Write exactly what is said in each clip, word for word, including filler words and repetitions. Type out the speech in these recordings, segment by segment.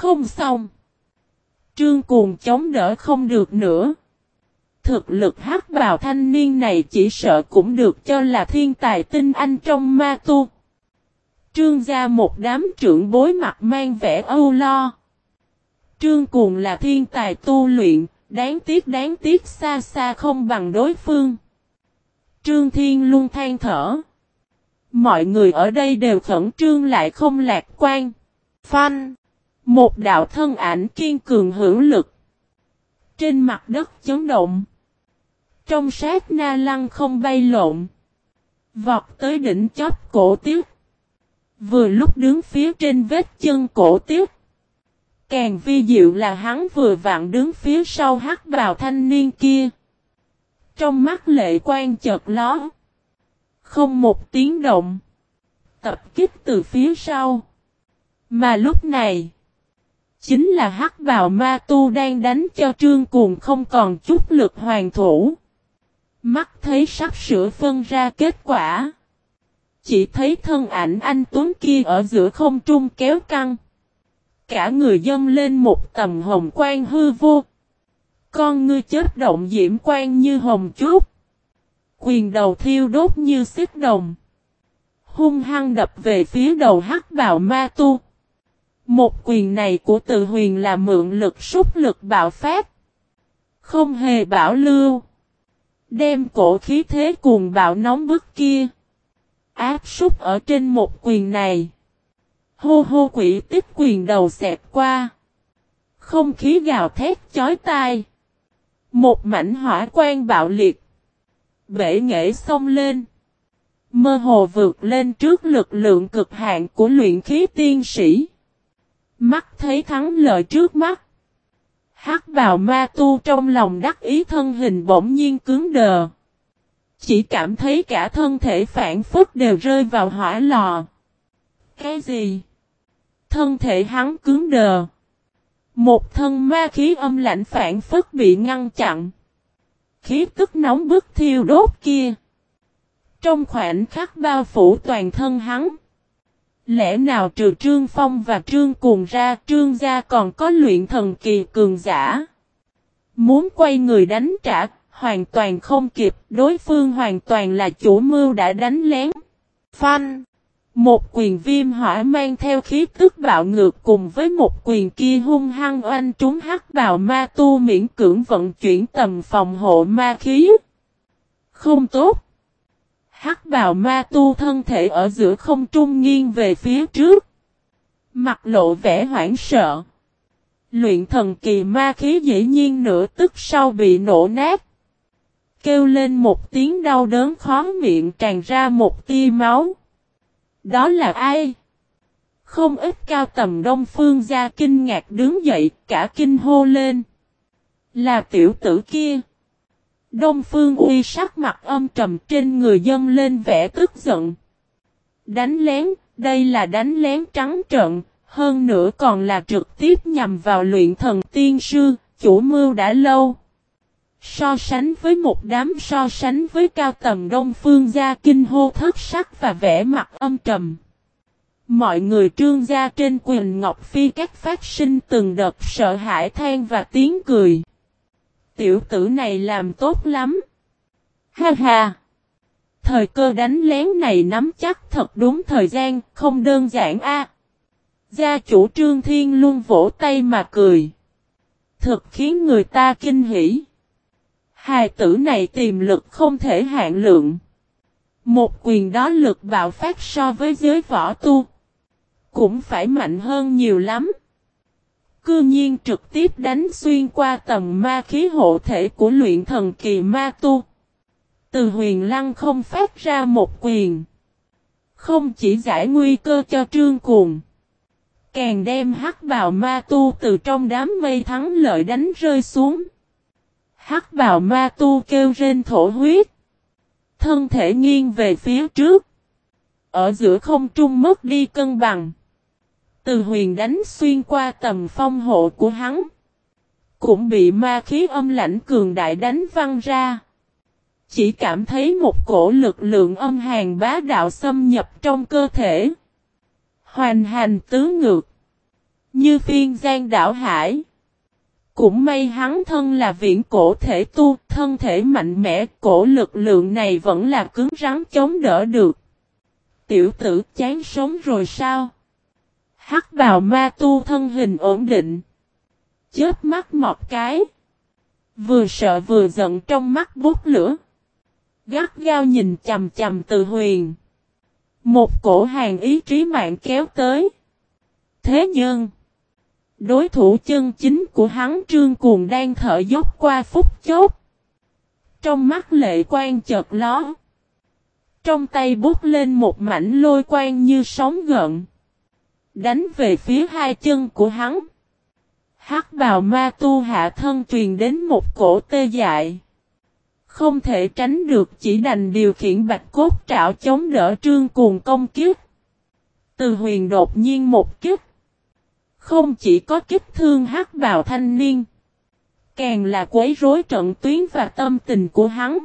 Không xong. Trương Cuồng chống đỡ không được nữa. Thực lực hắc bào thanh niên này chỉ sợ cũng được cho là thiên tài tinh anh trong ma tu. Trương gia một đám trưởng bối mặt mang vẻ âu lo. Trương Cuồng là thiên tài tu luyện, đáng tiếc đáng tiếc xa xa không bằng đối phương. Trương Thiên luôn than thở. Mọi người ở đây đều khẩn trương lại không lạc quan. Phanh! Một đạo thân ảnh kiên cường hữu lực. Trên mặt đất chấn động. Trong sát na lăng không bay lộn. Vọt tới đỉnh chóp cổ Tiết. Vừa lúc đứng phía trên vết chân cổ Tiết. Càng vi diệu là hắn vừa vặn đứng phía sau hắc bào thanh niên kia. Trong mắt lệ quan chợt ló. Không một tiếng động. Tập kích từ phía sau. Mà lúc này. Chính là hắc bào ma tu đang đánh cho Trương Cuồng không còn chút lực hoàn thủ. Mắt thấy sắp sửa phân ra kết quả. Chỉ thấy thân ảnh anh Tuấn kia ở giữa không trung kéo căng. Cả người dâng lên một tầm hồng quang hư vô. Con ngươi chớp động diễm quang như hồng trúc. Quyền đầu thiêu đốt như xích đồng. Hung hăng đập về phía đầu hắc bào ma tu. Một quyền này của Từ Huyền là mượn lực xúc lực bạo phát. Không hề bảo lưu. Đem cổ khí thế cuồng bạo nóng bức kia. Áp xúc ở trên một quyền này. Hô hô quỷ tích quyền đầu xẹt qua. Không khí gào thét chói tai. Một mảnh hỏa quang bạo liệt. Bể nghệ xông lên. Mơ hồ vượt lên trước lực lượng cực hạn của luyện khí tiên sĩ. Mắt thấy thắng lợi trước mắt. Hắc bào ma tu trong lòng đắc ý thân hình bỗng nhiên cứng đờ. Chỉ cảm thấy cả thân thể phản phất đều rơi vào hỏa lò. Cái gì? Thân thể hắn cứng đờ. Một thân ma khí âm lãnh phản phất bị ngăn chặn. Khí tức nóng bức thiêu đốt kia. Trong khoảnh khắc bao phủ toàn thân hắn. Lẽ nào trừ Trương Phong và Trương Cuồng ra, Trương gia còn có luyện thần kỳ cường giả. Muốn quay người đánh trả, hoàn toàn không kịp, đối phương hoàn toàn là chủ mưu đã đánh lén. Phanh! Một quyền viêm hỏa mang theo khí tức bạo ngược cùng với một quyền kia hung hăng oanh trúng hắc bào ma tu miễn cưỡng vận chuyển tầm phòng hộ ma khí. Không tốt! Hắc bào ma tu thân thể ở giữa không trung nghiêng về phía trước. Mặt lộ vẻ hoảng sợ. Luyện thần kỳ ma khí dĩ nhiên nửa tức sau bị nổ nát. Kêu lên một tiếng đau đớn khó miệng tràn ra một tia máu. Đó là ai? Không ít cao tầm Đông Phương gia kinh ngạc đứng dậy cả kinh hô lên. Là tiểu tử kia. Đông Phương Uy sắc mặt âm trầm trên người dâng lên vẻ tức giận. Đánh lén, đây là đánh lén trắng trợn, hơn nữa còn là trực tiếp nhằm vào luyện thần tiên sư, chủ mưu đã lâu. So sánh với một đám so sánh với cao tầm Đông Phương gia kinh hô thất sắc và vẻ mặt âm trầm. Mọi người Trương gia trên quyền Ngọc Phi các phát sinh từng đợt sợ hãi than và tiếng cười. Tiểu tử này làm tốt lắm. Ha ha. Thời cơ đánh lén này nắm chắc thật đúng thời gian, không đơn giản a. Gia chủ Trương Thiên luôn vỗ tay mà cười. Thật khiến người ta kinh hỉ. Hài tử này tiềm lực không thể hạn lượng. Một quyền đó lực bạo phát so với giới võ tu. Cũng phải mạnh hơn nhiều lắm. Cư nhiên trực tiếp đánh xuyên qua tầng ma khí hộ thể của luyện thần kỳ ma tu. Từ Huyền Lăng không phát ra một quyền. Không chỉ giải nguy cơ cho Trương Cuồng. Càng đem hắc bào ma tu từ trong đám mây thắng lợi đánh rơi xuống. Hắc bào ma tu kêu rên thổ huyết. Thân thể nghiêng về phía trước. Ở giữa không trung mất đi cân bằng. Từ Huyền đánh xuyên qua tầm phong hộ của hắn. Cũng bị ma khí âm lãnh cường đại đánh văng ra. Chỉ cảm thấy một cổ lực lượng âm hàn bá đạo xâm nhập trong cơ thể. Hoành hành tứ ngược. Như phiên giang đảo hải. Cũng may hắn thân là viễn cổ thể tu, thân thể mạnh mẽ, cổ lực lượng này vẫn là cứng rắn chống đỡ được. Tiểu tử chán sống rồi sao? Hắc bào ma tu thân hình ổn định. Chớp mắt một cái. Vừa sợ vừa giận trong mắt bút lửa. Gắt gao nhìn chầm chầm Từ Huyền. Một cổ hàng ý trí mạng kéo tới. Thế nhưng, đối thủ chân chính của hắn Trương Cuồng đang thở dốc qua phút chốc. Trong mắt lệ quang chợt lóe. Trong tay bút lên một mảnh lôi quang như sóng gợn. Đánh về phía hai chân của hắn. Hắc bào ma tu hạ thân truyền đến một cổ tê dại. Không thể tránh được, chỉ đành điều khiển bạch cốt trảo chống đỡ Trương Cuồng công kích. Từ Huyền đột nhiên một kích. Không chỉ có kích thương hắc bào thanh niên. Càng là quấy rối trận tuyến và tâm tình của hắn.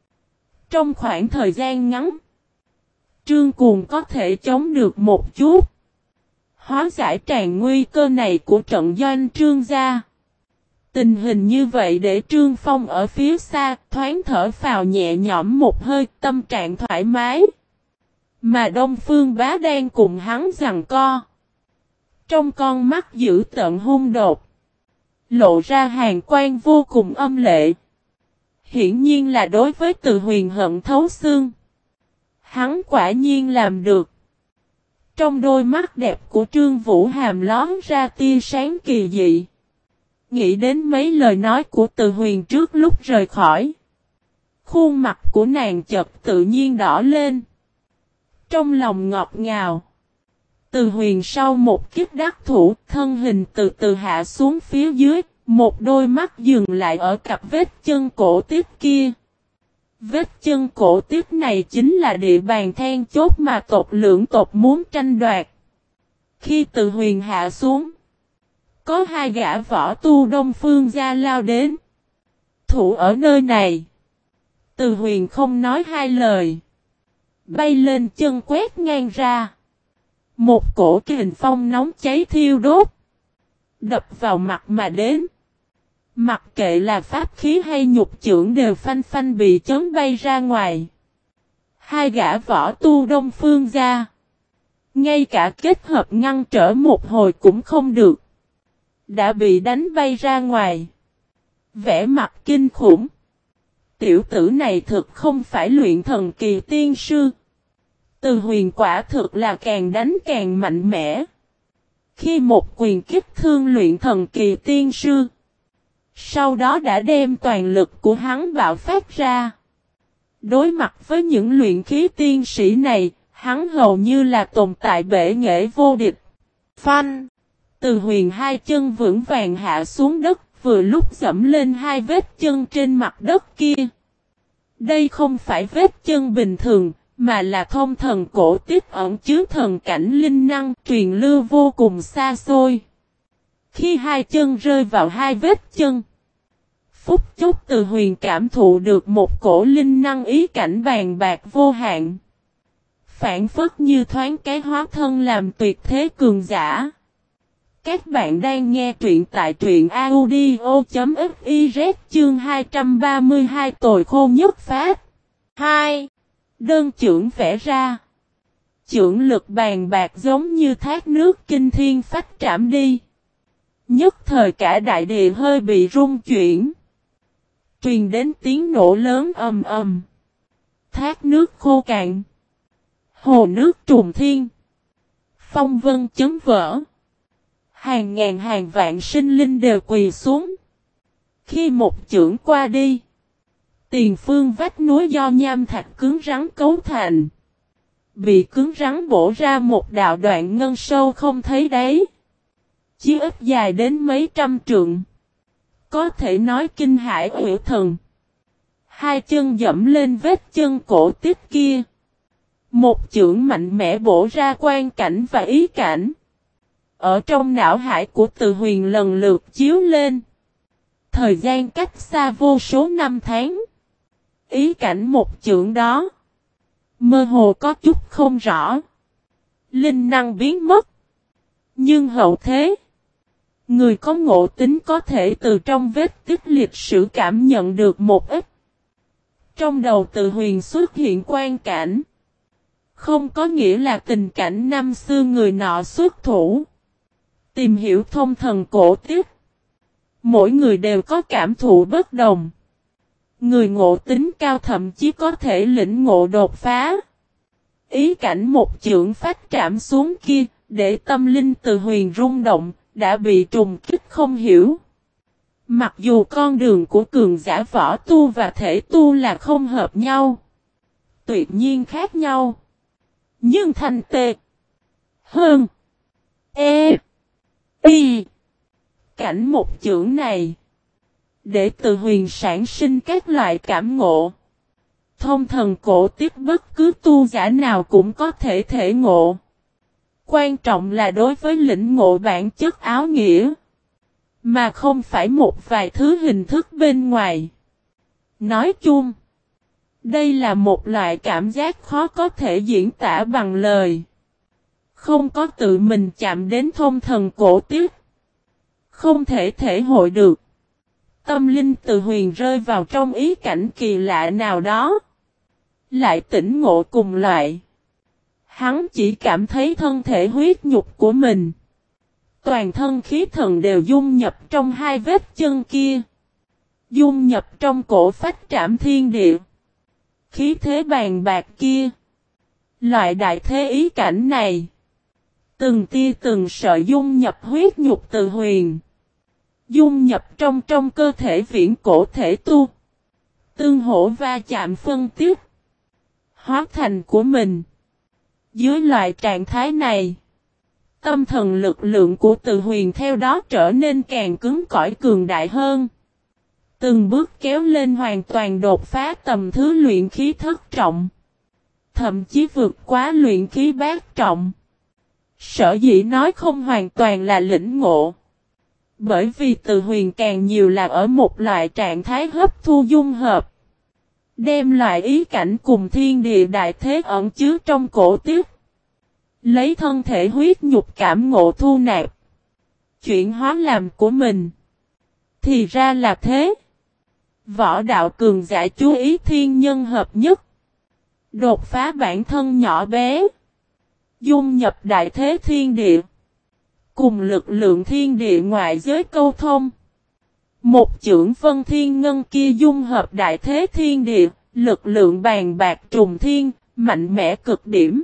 Trong khoảng thời gian ngắn. Trương Cuồng có thể chống được một chút. Hóa giải tràn nguy cơ này của trận doanh Trương gia. Tình hình như vậy để Trương Phong ở phía xa thoáng thở phào nhẹ nhõm một hơi, tâm trạng thoải mái. Mà Đông Phương Bá đang cùng hắn giằng co. Trong con mắt dữ tợn hung đột. Lộ ra hàn quang vô cùng âm lệ. Hiển nhiên là đối với Từ Huyền hận thấu xương. Hắn quả nhiên làm được. Trong đôi mắt đẹp của Trương Vũ Hàm lón ra tia sáng kỳ dị. Nghĩ đến mấy lời nói của Từ Huyền trước lúc rời khỏi. Khuôn mặt của nàng chợt tự nhiên đỏ lên. Trong lòng ngọt ngào. Từ Huyền sau một kiếp đắc thủ, thân hình từ từ hạ xuống phía dưới, một đôi mắt dừng lại ở cặp vết chân cổ tiếp kia. Vết chân cổ tiếp này chính là địa bàn then chốt mà tộc lưỡng tộc muốn tranh đoạt. Khi Từ Huyền hạ xuống, có hai gã võ tu Đông Phương gia lao đến. Thủ ở nơi này. Từ Huyền không nói hai lời. Bay lên chân quét ngang ra. Một cổ kình phong nóng cháy thiêu đốt. Đập vào mặt mà đến. Mặc kệ là pháp khí hay nhục chưởng đều phanh phanh bị chấn bay ra ngoài. Hai gã võ tu Đông Phương gia. Ngay cả kết hợp ngăn trở một hồi cũng không được. Đã bị đánh bay ra ngoài. Vẻ mặt kinh khủng. Tiểu tử này thực không phải luyện thần kỳ tiên sư. Từ Huyền quả thực là càng đánh càng mạnh mẽ. Khi một quyền kích thương luyện thần kỳ tiên sư. Sau đó đã đem toàn lực của hắn bạo phát ra. Đối mặt với những luyện khí tiên sĩ này, hắn hầu như là tồn tại bể nghệ vô địch. Phanh! Từ Huyền hai chân vững vàng hạ xuống đất, vừa lúc dẫm lên hai vết chân trên mặt đất kia. Đây không phải vết chân bình thường, mà là thông thần cổ tiếp ẩn chứa thần cảnh linh năng truyền lưu vô cùng xa xôi. Khi hai chân rơi vào hai vết chân, phút chốc Từ Huyền cảm thụ được một cổ linh năng ý cảnh bàn bạc vô hạn. Phản phất như thoáng cái hóa thân làm tuyệt thế cường giả. Các bạn đang nghe truyện tại truyện audio chấm fiz chương hai trăm ba mươi hai tồi khô nhất phát. hai. Đơn chưởng vẽ ra. Chưởng lực bàn bạc giống như thác nước kinh thiên phách trảm đi. Nhất thời cả đại địa hơi bị rung chuyển. Truyền đến tiếng nổ lớn ầm ầm. Thác nước khô cạn. Hồ nước trùng thiên. Phong vân chấn vỡ. Hàng ngàn hàng vạn sinh linh đều quỳ xuống. Khi một chưởng qua đi. Tiền phương vách núi do nham thạch cứng rắn cấu thành. Bị cứng rắn bổ ra một đạo đoạn ngân sâu không thấy đáy. Chí ít dài đến mấy trăm trượng. Có thể nói kinh hải ủy thần. Hai chân dẫm lên vết chân cổ tiếp kia. Một chưởng mạnh mẽ bổ ra quan cảnh và ý cảnh. Ở trong não hải của Từ Huyền lần lượt chiếu lên. Thời gian cách xa vô số năm tháng. Ý cảnh một chưởng đó. Mơ hồ có chút không rõ. Linh năng biến mất. Nhưng hậu thế. Người có ngộ tính có thể từ trong vết tích lịch sử cảm nhận được một ít. Trong đầu Từ Huyền xuất hiện quan cảnh. Không có nghĩa là tình cảnh năm xưa người nọ xuất thủ. Tìm hiểu thông thần cổ tiếp. Mỗi người đều có cảm thụ bất đồng. Người ngộ tính cao thậm chí có thể lĩnh ngộ đột phá. Ý cảnh một chưởng phách trảm xuống kia, để tâm linh Từ Huyền rung động, đã bị trùng kích không hiểu. Mặc dù con đường của cường giả võ tu và thể tu là không hợp nhau. Tuyệt nhiên khác nhau. Nhưng thành tệ. Hơn. E. Y. Cảnh một chưởng này. Để Từ Huyền sản sinh các loại cảm ngộ. Thông thần cổ tiếp bất cứ tu giả nào cũng có thể thể ngộ. Quan trọng là đối với lĩnh ngộ bản chất áo nghĩa. Mà không phải một vài thứ hình thức bên ngoài. Nói chung. Đây là một loại cảm giác khó có thể diễn tả bằng lời. Không có tự mình chạm đến thông thần cổ tiếp. Không thể thể hội được. Tâm linh Từ Huyền rơi vào trong ý cảnh kỳ lạ nào đó. Lại tỉnh ngộ cùng loại. Hắn chỉ cảm thấy thân thể huyết nhục của mình. Toàn thân khí thần đều dung nhập trong hai vết chân kia. Dung nhập trong cổ phách trảm thiên địa. Khí thế bàn bạc kia. Loại đại thế ý cảnh này. Từng tia từng sợi dung nhập huyết nhục Từ Huyền. Dung nhập trong trong cơ thể viễn cổ thể tu. Tương hỗ va chạm phân tiếp. Hóa thành của mình. Dưới loại trạng thái này. Tâm thần lực lượng của Từ Huyền theo đó trở nên càng cứng cỏi cường đại hơn. Từng bước kéo lên hoàn toàn đột phá tầm thứ luyện khí thất trọng. Thậm chí vượt quá luyện khí bát trọng. Sở dĩ nói không hoàn toàn là lĩnh ngộ. Bởi vì Từ Huyền càng nhiều là ở một loại trạng thái hấp thu dung hợp. Đem loại ý cảnh cùng thiên địa đại thế ẩn chứa trong cổ tiếp. Lấy thân thể huyết nhục cảm ngộ thu nạp. Chuyển hóa làm của mình. Thì ra là thế. Võ đạo cường giả chú ý thiên nhân hợp nhất. Đột phá bản thân nhỏ bé. Dung nhập đại thế thiên địa. Cùng lực lượng thiên địa ngoại giới câu thông. Một chưởng vân thiên ngân kia dung hợp đại thế thiên địa. Lực lượng bàn bạc trùng thiên. Mạnh mẽ cực điểm.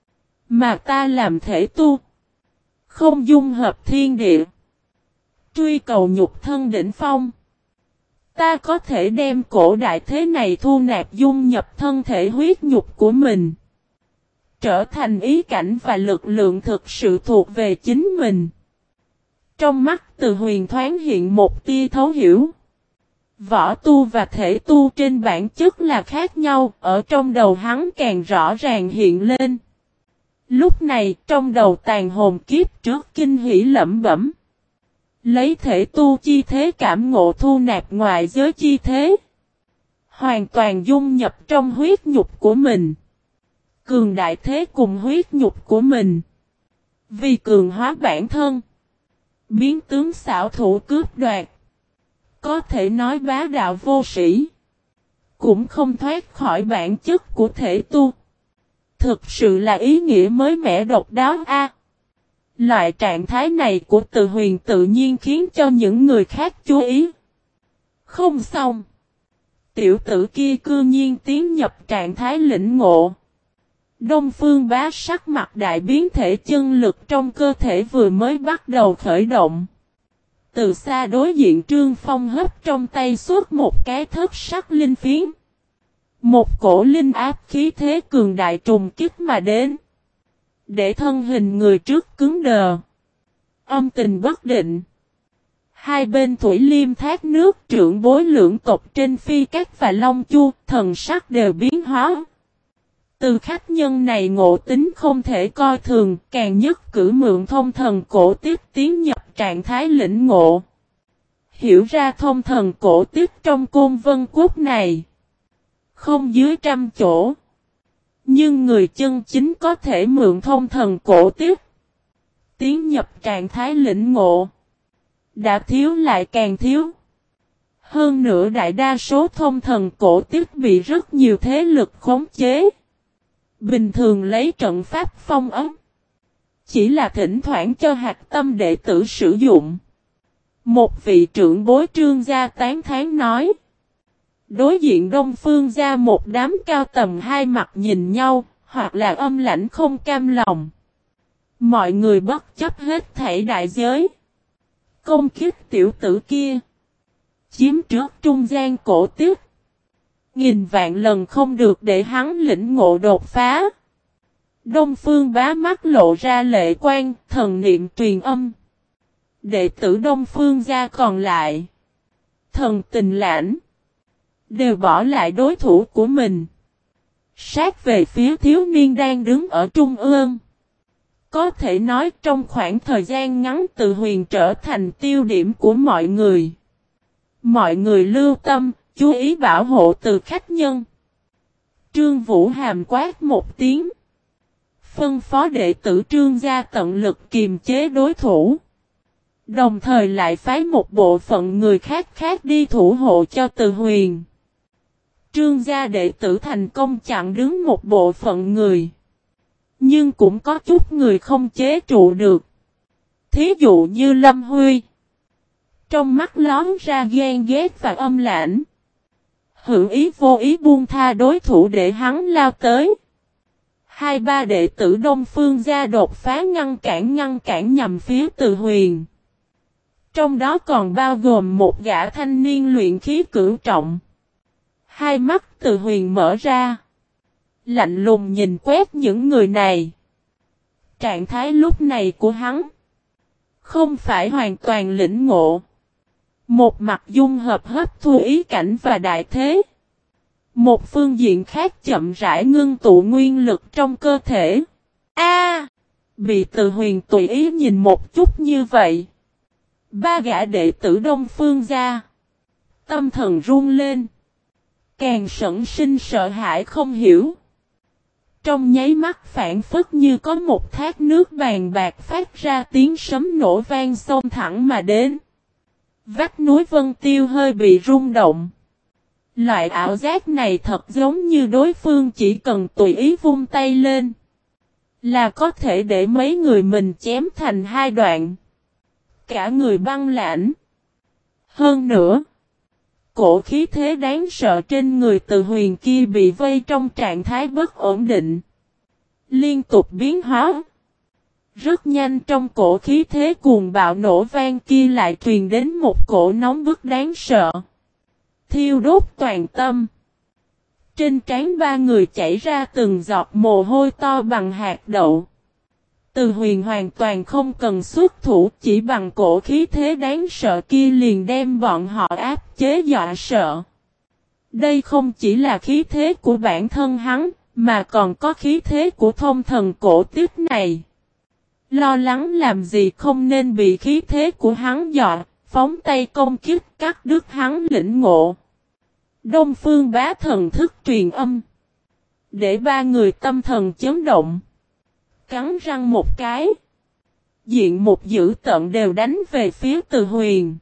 Mà ta làm thể tu. Không dung hợp thiên địa. Truy cầu nhục thân đỉnh phong. Ta có thể đem cổ đại thế này thu nạp dung nhập thân thể huyết nhục của mình. Trở thành ý cảnh và lực lượng thực sự thuộc về chính mình. Trong mắt Từ Huyền thoáng hiện một tia thấu hiểu. Võ tu và thể tu trên bản chất là khác nhau. Ở trong đầu hắn càng rõ ràng hiện lên. Lúc này trong đầu tàn hồn kiếp trước kinh hỉ lẩm bẩm. Lấy thể tu chi thế cảm ngộ thu nạp ngoại giới chi thế. Hoàn toàn dung nhập trong huyết nhục của mình. Cường đại thế cùng huyết nhục của mình. Vì cường hóa bản thân. Biến tướng xảo thủ cướp đoạt. Có thể nói bá đạo vô sĩ. Cũng không thoát khỏi bản chất của thể tu. Thực sự là ý nghĩa mới mẻ độc đáo a. Loại trạng thái này của Từ Huyền tự nhiên khiến cho những người khác chú ý. Không xong. Tiểu tử kia cư nhiên tiến nhập trạng thái lĩnh ngộ. Đông Phương Bá sắc mặt đại biến, thể chân lực trong cơ thể vừa mới bắt đầu khởi động. Từ xa đối diện Trương Phong hấp trong tay suốt một cái thất sắc linh phiến. Một cổ linh áp khí thế cường đại trùng kích mà đến. Để thân hình người trước cứng đờ. Âm tình bất định. Hai bên thủy liêm thác nước trưởng bối lưỡng tộc trên phi các và long chu, thần sắc đều biến hóa. Từ khách nhân này ngộ tính không thể coi thường, càng nhất cử mượn thông thần cổ tiếp tiến nhập trạng thái lĩnh ngộ. Hiểu ra thông thần cổ tiếp trong Côn Vân Quốc này. Không dưới trăm chỗ. Nhưng người chân chính có thể mượn thông thần cổ tiếp. Tiến nhập trạng thái lĩnh ngộ. đã thiếu lại càng thiếu. Hơn nữa đại đa số thông thần cổ tiếp bị rất nhiều thế lực khống chế. Bình thường lấy trận pháp phong ấn. Chỉ là thỉnh thoảng cho hạt tâm đệ tử sử dụng. Một vị trưởng bối Trương gia tán thán nói. Đối diện Đông Phương gia một đám cao tầm hai mặt nhìn nhau, hoặc là âm lãnh không cam lòng. Mọi người bất chấp hết thảy đại giới. Công kích tiểu tử kia. Chiếm trước trung gian cổ tiếp. Nghìn vạn lần không được để hắn lĩnh ngộ đột phá. Đông Phương bá mắt lộ ra lệ quan, thần niệm truyền âm. Đệ tử Đông Phương gia còn lại. Thần tình lãnh. Đều bỏ lại đối thủ của mình. Sát về phía thiếu niên đang đứng ở trung ương. Có thể nói trong khoảng thời gian ngắn Từ Huyền trở thành tiêu điểm của mọi người. Mọi người lưu tâm, chú ý bảo hộ từ khách nhân. Trương Vũ hàm quát một tiếng. Phân phó đệ tử Trương gia tận lực kiềm chế đối thủ. Đồng thời lại phái một bộ phận người khác khác đi thủ hộ cho Từ Huyền. Trương gia đệ tử thành công chặn đứng một bộ phận người. Nhưng cũng có chút người không chế trụ được. Thí dụ như Lâm Huy. Trong mắt lón ra ghen ghét và âm lãnh. Hữu ý vô ý buông tha đối thủ để hắn lao tới. Hai ba đệ tử Đông Phương gia đột phá ngăn cản ngăn cản nhằm phía Từ Huyền. Trong đó còn bao gồm một gã thanh niên luyện khí cửu trọng. Hai mắt Từ Huyền mở ra. Lạnh lùng nhìn quét những người này. Trạng thái lúc này của hắn. Không phải hoàn toàn lĩnh ngộ. Một mặt dung hợp hấp thu ý cảnh và đại thế. Một phương diện khác chậm rãi ngưng tụ nguyên lực trong cơ thể. A, bị Từ Huyền tùy ý nhìn một chút như vậy. Ba gã đệ tử Đông Phương gia. Tâm thần run lên. Càng sẩn sinh sợ hãi không hiểu. Trong nháy mắt phản phất như có một thác nước bàn bạc phát ra tiếng sấm nổ vang xông thẳng mà đến. Vách núi Vân Tiêu hơi bị rung động. Loại ảo giác này thật giống như đối phương chỉ cần tùy ý vung tay lên. Là có thể để mấy người mình chém thành hai đoạn. Cả người băng lãnh. Hơn nữa. Cổ khí thế đáng sợ trên người Từ Huyền kia bị vây trong trạng thái bất ổn định. Liên tục biến hóa. Rất nhanh trong cổ khí thế cuồng bạo nổ vang kia lại truyền đến một cổ nóng bức đáng sợ. Thiêu đốt toàn tâm. Trên trán ba người chảy ra từng giọt mồ hôi to bằng hạt đậu. Từ Huyền hoàn toàn không cần xuất thủ, chỉ bằng cổ khí thế đáng sợ kia liền đem bọn họ áp chế dọa sợ. Đây không chỉ là khí thế của bản thân hắn, mà còn có khí thế của thông thần cổ tiếp này. Lo lắng làm gì không nên bị khí thế của hắn dọa, phóng tay công kích cắt đứt hắn lĩnh ngộ. Đông Phương bá thần thức truyền âm. Để ba người tâm thần chấn động. Cắn răng một cái. Diện một dữ tận đều đánh về phía Từ Huyền.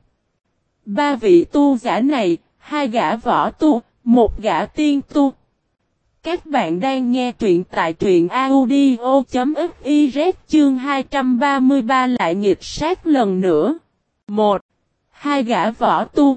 Ba vị tu giả này, hai gã võ tu, một gã tiên tu. Các bạn đang nghe truyện tại truyện audio chấm fiz chương hai trăm ba mươi ba lại nghịch sát lần nữa. Một. Hai gã võ tu.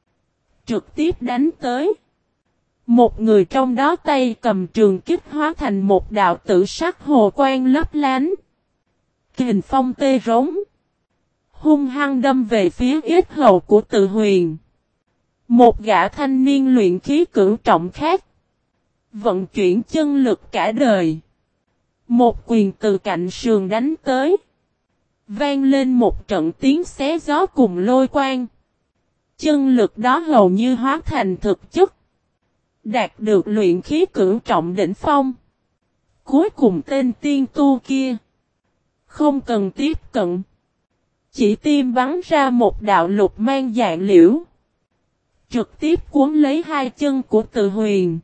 Trực tiếp đánh tới. Một người trong đó tay cầm trường kích hóa thành một đạo tử sắc hồ quang lấp lánh. Kình phong tê rống. Hung hăng đâm về phía yết hầu của Từ Huyền. Một gã thanh niên luyện khí cửu trọng khác. Vận chuyển chân lực cả đời. Một quyền từ cạnh sườn đánh tới. Vang lên một trận tiếng xé gió cùng lôi quang. Chân lực đó hầu như hóa thành thực chất. Đạt được luyện khí cửu trọng đỉnh phong. Cuối cùng tên tiên tu kia. Không cần tiếp cận. Chỉ tiêm bắn ra một đạo lục mang dạng liễu. Trực tiếp cuốn lấy hai chân của Từ Huyền.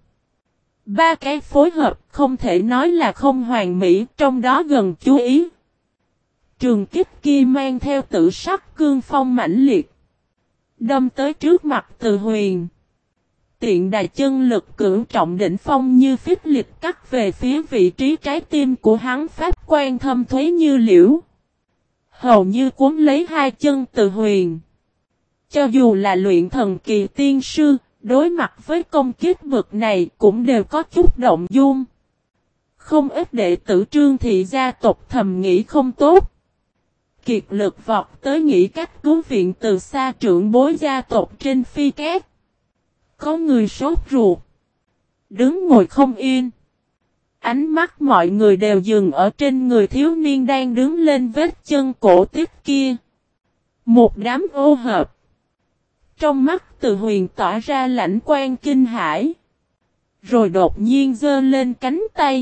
Ba cái phối hợp không thể nói là không hoàn mỹ, trong đó gần chú ý. Trường kích kia mang theo tử sắc cương phong mãnh liệt. Đâm tới trước mặt Từ Huyền. Tiện đà chân lực cưỡng trọng đỉnh phong như phích lịch cắt về phía vị trí trái tim của hắn, pháp quan thâm thuế như liễu. Hầu như cuốn lấy hai chân Từ Huyền. Cho dù là luyện thần kỳ tiên sư, đối mặt với công kích bực này cũng đều có chút động dung. Không ít đệ tử Trương thị gia tộc thầm nghĩ không tốt. Kiệt lực vọt tới nghĩ cách cứu viện từ xa trưởng bối gia tộc trên phi cát. Có người sốt ruột. Đứng ngồi không yên. Ánh mắt mọi người đều dừng ở trên người thiếu niên đang đứng lên vết chân cổ tiếp kia. Một đám ô hợp. Trong mắt Từ Huyền tỏa ra lãnh quan kinh hãi. Rồi đột nhiên giơ lên cánh tay.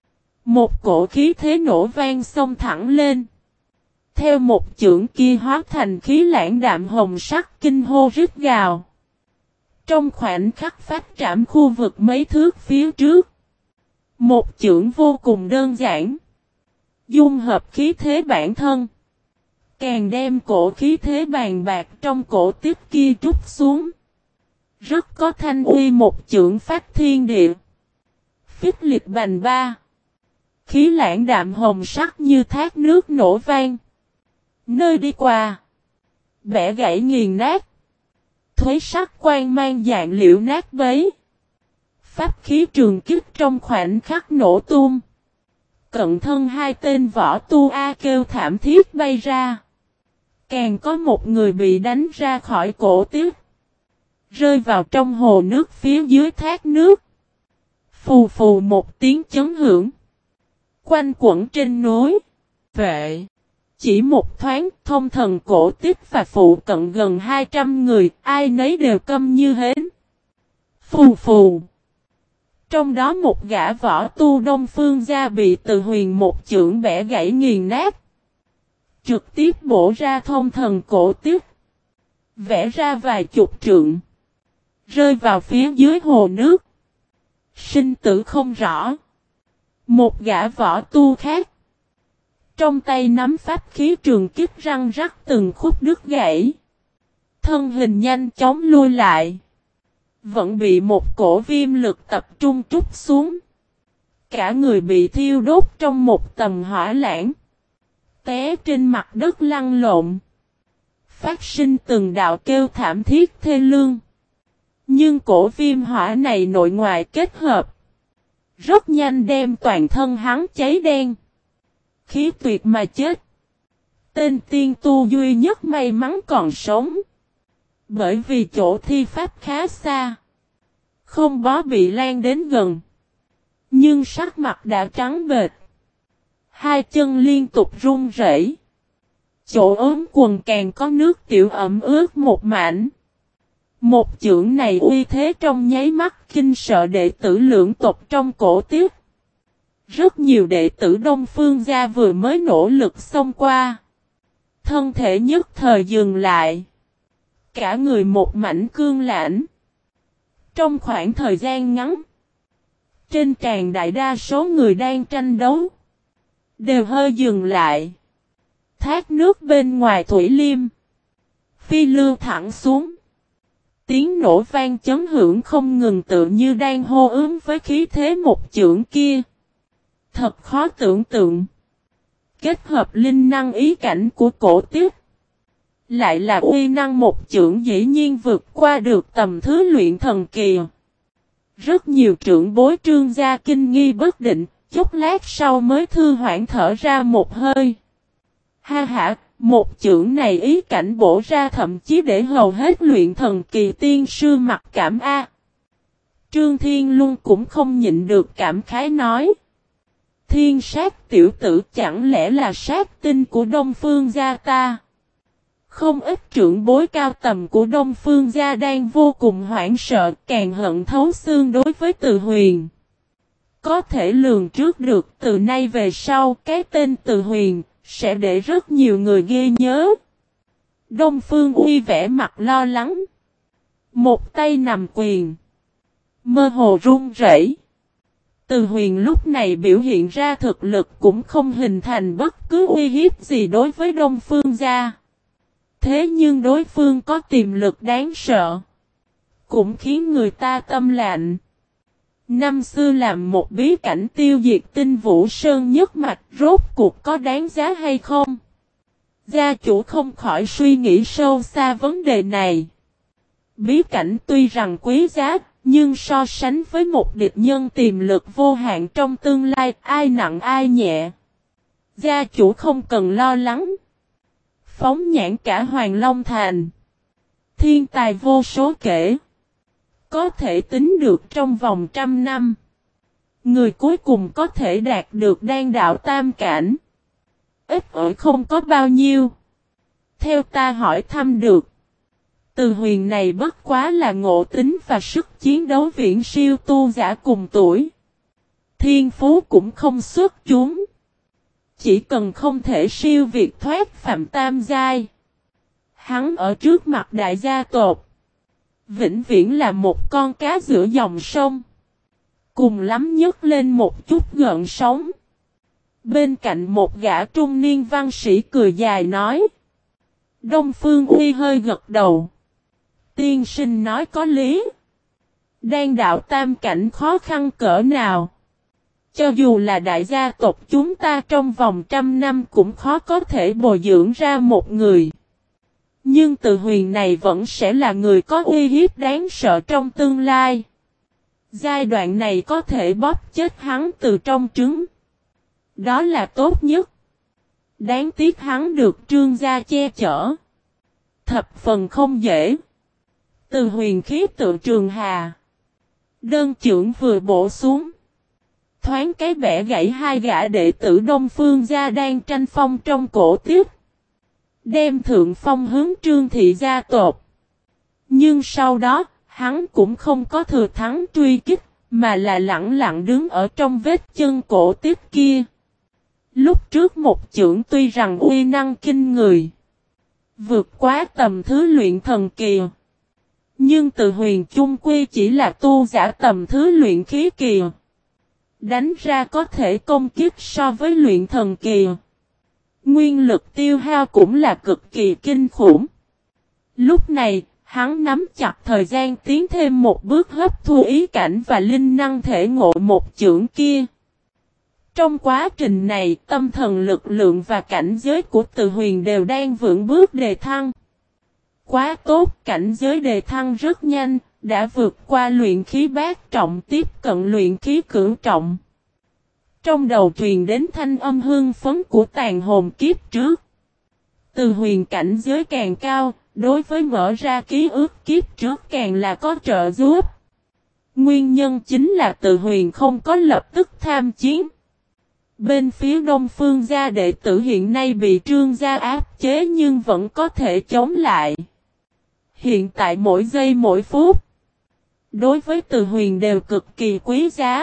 Một cổ khí thế nổ vang xông thẳng lên. Theo một chưởng kia hóa thành khí lãng đạm hồng sắc kinh hô rít gào. Trong khoảnh khắc phát trảm khu vực mấy thước phía trước. Một chưởng vô cùng đơn giản. Dung hợp khí thế bản thân. Càng đem cổ khí thế bàn bạc trong cổ tiếp kia trút xuống. Rất có thanh uy, một chưởng phát thiên địa. Phích liệt bành ba. Khí lãng đạm hồng sắc như thác nước nổ vang. Nơi đi qua. Bẻ gãy nghiền nát. Thuế sắc quan mang dạng liễu nát bấy. Pháp khí trường kích trong khoảnh khắc nổ tung. Cận thân hai tên võ tu A kêu thảm thiết bay ra. Càng có một người bị đánh ra khỏi cổ tiếp. Rơi vào trong hồ nước phía dưới thác nước. Phù phù một tiếng chấn hưởng. Quanh quẩn trên núi. Vệ. Chỉ một thoáng thông thần cổ tiếp và phụ cận gần hai trăm người. Ai nấy đều câm như hến. Phù phù. Trong đó một gã võ tu Đông Phương gia bị Từ Huyền một chưởng bẻ gãy nghiền nát. Trực tiếp bổ ra thông thần cổ tiếp. Vẽ ra vài chục trượng. Rơi vào phía dưới hồ nước. Sinh tử không rõ. Một gã võ tu khác. Trong tay nắm pháp khí trường kích răng rắc từng khúc đứt gãy. Thân hình nhanh chóng lui lại. Vẫn bị một cổ viêm lực tập trung trút xuống. Cả người bị thiêu đốt trong một tầm hỏa lãng. Té trên mặt đất lăn lộn. Phát sinh từng đạo kêu thảm thiết thê lương. Nhưng cổ viêm hỏa này nội ngoại kết hợp. Rất nhanh đem toàn thân hắn cháy đen. Khí tuyệt mà chết. Tên tiên tu duy nhất may mắn còn sống. Bởi vì chỗ thi pháp khá xa. Không bó bị lan đến gần. Nhưng sắc mặt đã trắng bệch. Hai chân liên tục run rẩy. Chỗ ốm quần càng có nước tiểu ẩm ướt một mảnh. Một chưởng này uy thế trong nháy mắt kinh sợ đệ tử lưỡng tộc trong cổ tiếp. Rất nhiều đệ tử Đông Phương gia vừa mới nỗ lực xông qua. Thân thể nhất thời dừng lại. Cả người một mảnh cương lãnh. Trong khoảng thời gian ngắn. Trên tràn đại đa số người đang tranh đấu. Đều hơi dừng lại. Thác nước bên ngoài thủy liêm. Phi lưu thẳng xuống. Tiếng nổ vang chấn hưởng không ngừng tự như đang hô ứng với khí thế một chưởng kia. Thật khó tưởng tượng. Kết hợp linh năng ý cảnh của cổ tiếp. Lại là uy năng một chưởng dĩ nhiên vượt qua được tầm thứ luyện thần kỳ. Rất nhiều trưởng bối Trương gia kinh nghi bất định, chốc lát sau mới thư hoảng thở ra một hơi. Ha ha, một chưởng này ý cảnh bổ ra thậm chí để hầu hết luyện thần kỳ tiên sư mặc cảm a. Trương Thiên Luân cũng không nhịn được cảm khái nói. Thiên sát tiểu tử chẳng lẽ là sát tinh của Đông Phương gia ta? Không ít trưởng bối cao tầm của Đông Phương gia đang vô cùng hoảng sợ, càng hận thấu xương đối với Từ Huyền. Có thể lường trước được từ nay về sau cái tên Từ Huyền sẽ để rất nhiều người ghi nhớ. Đông Phương Uy vẻ mặt lo lắng. Một tay nằm quyền. Mơ hồ run rẩy. Từ Huyền lúc này biểu hiện ra thực lực cũng không hình thành bất cứ uy hiếp gì đối với Đông Phương gia. Thế nhưng đối phương có tiềm lực đáng sợ, cũng khiến người ta tâm lạnh. Năm xưa làm một bí cảnh tiêu diệt Tinh Vũ Sơn nhất mạch rốt cuộc có đáng giá hay không? Gia chủ không khỏi suy nghĩ sâu xa vấn đề này. Bí cảnh tuy rằng quý giá, nhưng so sánh với một địch nhân tiềm lực vô hạn trong tương lai, ai nặng ai nhẹ. Gia chủ không cần lo lắng. Phóng nhãn cả Hoàng Long Thành, thiên tài vô số kể. Có thể tính được trong vòng trăm năm, người cuối cùng có thể đạt được đan đạo tam cảnh. Ít ỏi không có bao nhiêu. Theo ta hỏi thăm được, Từ Huyền này bất quá là ngộ tính và sức chiến đấu viễn siêu tu giả cùng tuổi. Thiên phú cũng không xuất chúng. Chỉ cần không thể siêu việt thoát phạm tam giai, hắn ở trước mặt đại gia tộc vĩnh viễn là một con cá giữa dòng sông. Cùng lắm nhấc lên một chút gợn sóng. Bên cạnh một gã trung niên văn sĩ cười dài nói. Đông Phương Uy hơi gật đầu. Tiên sinh nói có lý. Đan đạo tam cảnh khó khăn cỡ nào, cho dù là đại gia tộc chúng ta trong vòng trăm năm cũng khó có thể bồi dưỡng ra một người. Nhưng Từ Huyền này vẫn sẽ là người có uy hiếp đáng sợ trong tương lai. Giai đoạn này có thể bóp chết hắn từ trong trứng. Đó là tốt nhất. Đáng tiếc hắn được Trương gia che chở. Thập phần không dễ. Từ Huyền khí tự trường hà. Đơn trưởng vừa bổ xuống. Thoáng cái bẻ gãy hai gã đệ tử Đông Phương gia đang tranh phong trong cổ tiếp. Đem thượng phong hướng Trương thị gia tộc. Nhưng sau đó, hắn cũng không có thừa thắng truy kích, mà là lặng lặng đứng ở trong vết chân cổ tiếp kia. Lúc trước một chưởng tuy rằng uy năng kinh người, vượt quá tầm thứ luyện thần kỳ. Nhưng Từ Huyền chung quy chỉ là tu giả tầm thứ luyện khí kỳ. Đánh ra có thể công kích so với luyện thần kỳ. Nguyên lực tiêu hao cũng là cực kỳ kinh khủng. Lúc này, hắn nắm chặt thời gian tiến thêm một bước hấp thu ý cảnh và linh năng thể ngộ một chưởng kia. Trong quá trình này, tâm thần lực lượng và cảnh giới của Từ Huyền đều đang vững bước đề thăng. Quá tốt, cảnh giới đề thăng rất nhanh, đã vượt qua luyện khí bát trọng tiếp cận luyện khí cửu trọng. Trong đầu truyền đến thanh âm hương phấn của tàn hồn kiếp trước. Từ Huyền cảnh giới càng cao, đối với mở ra ký ức kiếp trước càng là có trợ giúp. Nguyên nhân chính là Từ Huyền không có lập tức tham chiến. Bên phía Đông Phương gia đệ tử hiện nay bị Trương gia áp chế nhưng vẫn có thể chống lại. Hiện tại mỗi giây mỗi phút, đối với Từ Huyền đều cực kỳ quý giá.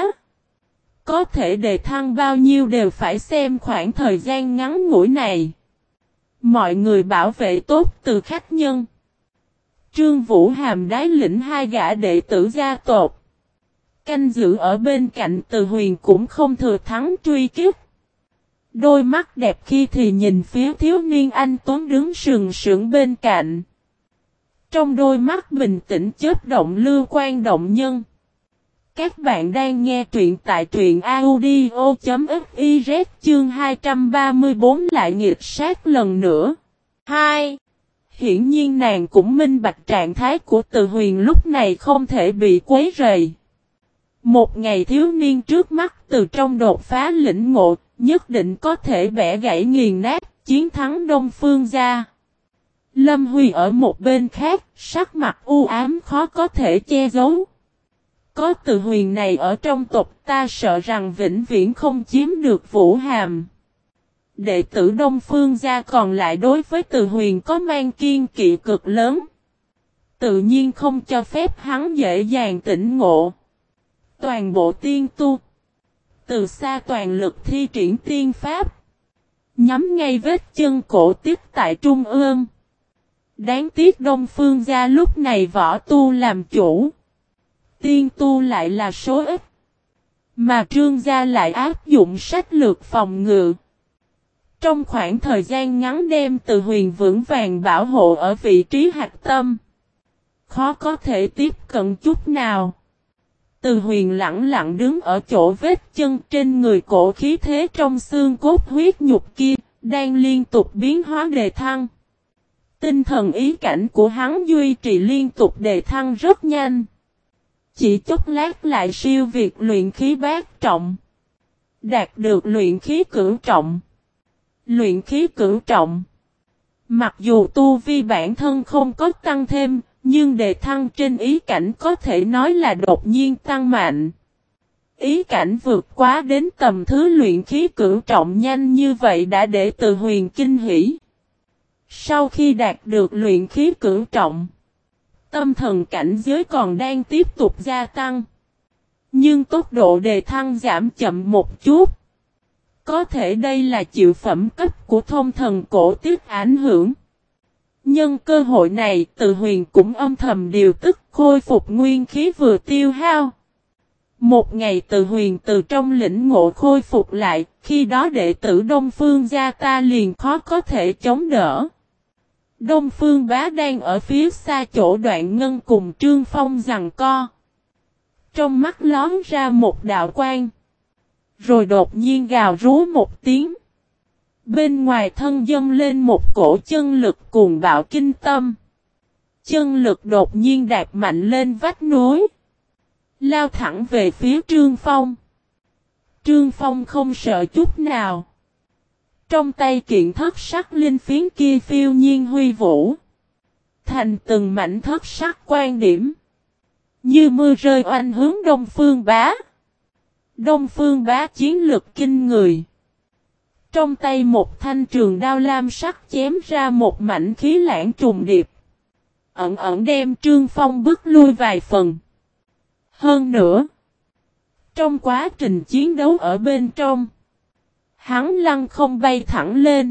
Có thể đề thăng bao nhiêu đều phải xem khoảng thời gian ngắn ngủi này. Mọi người bảo vệ tốt Từ khách nhân. Trương Vũ Hàm đái lĩnh hai gã đệ tử gia tộc. Canh giữ ở bên cạnh Từ Huyền cũng không thừa thắng truy kích. Đôi mắt đẹp khi thì nhìn phía thiếu niên anh Tuấn đứng sừng sững bên cạnh. Trong đôi mắt bình tĩnh chớp động lưu quan động nhân. Các bạn đang nghe truyện tại truyện audio.fiz chương hai trăm ba mươi bốn lại nghịch sát lần nữa. hai. Hiển nhiên nàng cũng minh bạch trạng thái của Từ Huyền lúc này không thể bị quấy rầy. Một ngày thiếu niên trước mắt từ trong đột phá lĩnh ngộ, nhất định có thể bẻ gãy nghiền nát, chiến thắng Đông Phương gia. Lâm Huy ở một bên khác, sắc mặt u ám khó có thể che giấu. Có Từ Huyền này ở trong tộc ta sợ rằng vĩnh viễn không chiếm được Vũ Hàm. Đệ tử Đông Phương gia còn lại đối với Từ Huyền có mang kiên kỵ cực lớn. Tự nhiên không cho phép hắn dễ dàng tỉnh ngộ. Toàn bộ tiên tu, từ xa toàn lực thi triển tiên pháp, nhắm ngay vết chân cổ tiếp tại trung ương. Đáng tiếc Đông Phương gia lúc này võ tu làm chủ, tiên tu lại là số ít. Mà Trương gia lại áp dụng sách lược phòng ngự. Trong khoảng thời gian ngắn đem Từ Huyền vững vàng bảo hộ ở vị trí hạch tâm. Khó có thể tiếp cận chút nào. Từ Huyền lặng lặng đứng ở chỗ vết chân trên người cổ khí thế trong xương cốt huyết nhục kia, đang liên tục biến hóa đề thăng. Tinh thần ý cảnh của hắn duy trì liên tục đề thăng rất nhanh. Chỉ chốc lát lại siêu việt luyện khí bát trọng. Đạt được luyện khí cửu trọng. Luyện khí cửu trọng. Mặc dù tu vi bản thân không có tăng thêm, nhưng đề thăng trên ý cảnh có thể nói là đột nhiên tăng mạnh. Ý cảnh vượt quá đến tầm thứ luyện khí cửu trọng nhanh như vậy đã để Từ Huyền kinh hỉ. Sau khi đạt được luyện khí cửu trọng, tâm thần cảnh giới còn đang tiếp tục gia tăng. Nhưng tốc độ đề thăng giảm chậm một chút. Có thể đây là chịu phẩm cấp của thông thần cổ tiết ảnh hưởng. Nhân cơ hội này, Từ Huyền cũng âm thầm điều tức khôi phục nguyên khí vừa tiêu hao. Một ngày Từ Huyền từ trong lĩnh ngộ khôi phục lại, khi đó đệ tử Đông Phương gia ta liền khó có thể chống đỡ. Đông Phương Bá đang ở phía xa chỗ Đoạn Ngân cùng Trương Phong giằng co. Trong mắt lóm ra một đạo quang. Rồi đột nhiên gào rú một tiếng. Bên ngoài thân dâng lên một cổ chân lực cuồng bạo kinh tâm. Chân lực đột nhiên đạp mạnh lên vách núi. Lao thẳng về phía Trương Phong. Trương Phong không sợ chút nào. Trong tay kiện thất sắc linh phiến kia phiêu nhiên huy vũ. Thành từng mảnh thất sắc quan điểm. Như mưa rơi oanh hướng Đông Phương Bá. Đông Phương Bá chiến lực kinh người. Trong tay một thanh trường đao lam sắc chém ra một mảnh khí lãng trùng điệp. Ẩn ẩn đem Trương Phong bước lui vài phần. Hơn nữa, trong quá trình chiến đấu ở bên trong, hắn lăng không bay thẳng lên.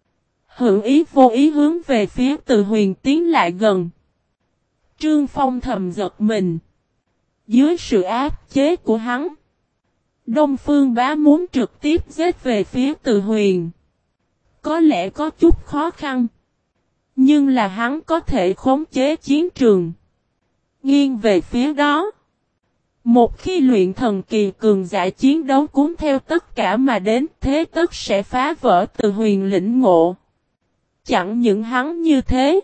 Hữu ý vô ý hướng về phía Từ Huyền tiến lại gần. Trương Phong thầm giật mình. Dưới sự áp chế của hắn, Đông Phương Bá muốn trực tiếp giết về phía Từ Huyền. Có lẽ có chút khó khăn. Nhưng là hắn có thể khống chế chiến trường. Nghiêng về phía đó. Một khi luyện thần kỳ cường giả chiến đấu cuốn theo tất cả mà đến, thế tất sẽ phá vỡ Từ Huyền lĩnh ngộ. Chẳng những hắn như thế.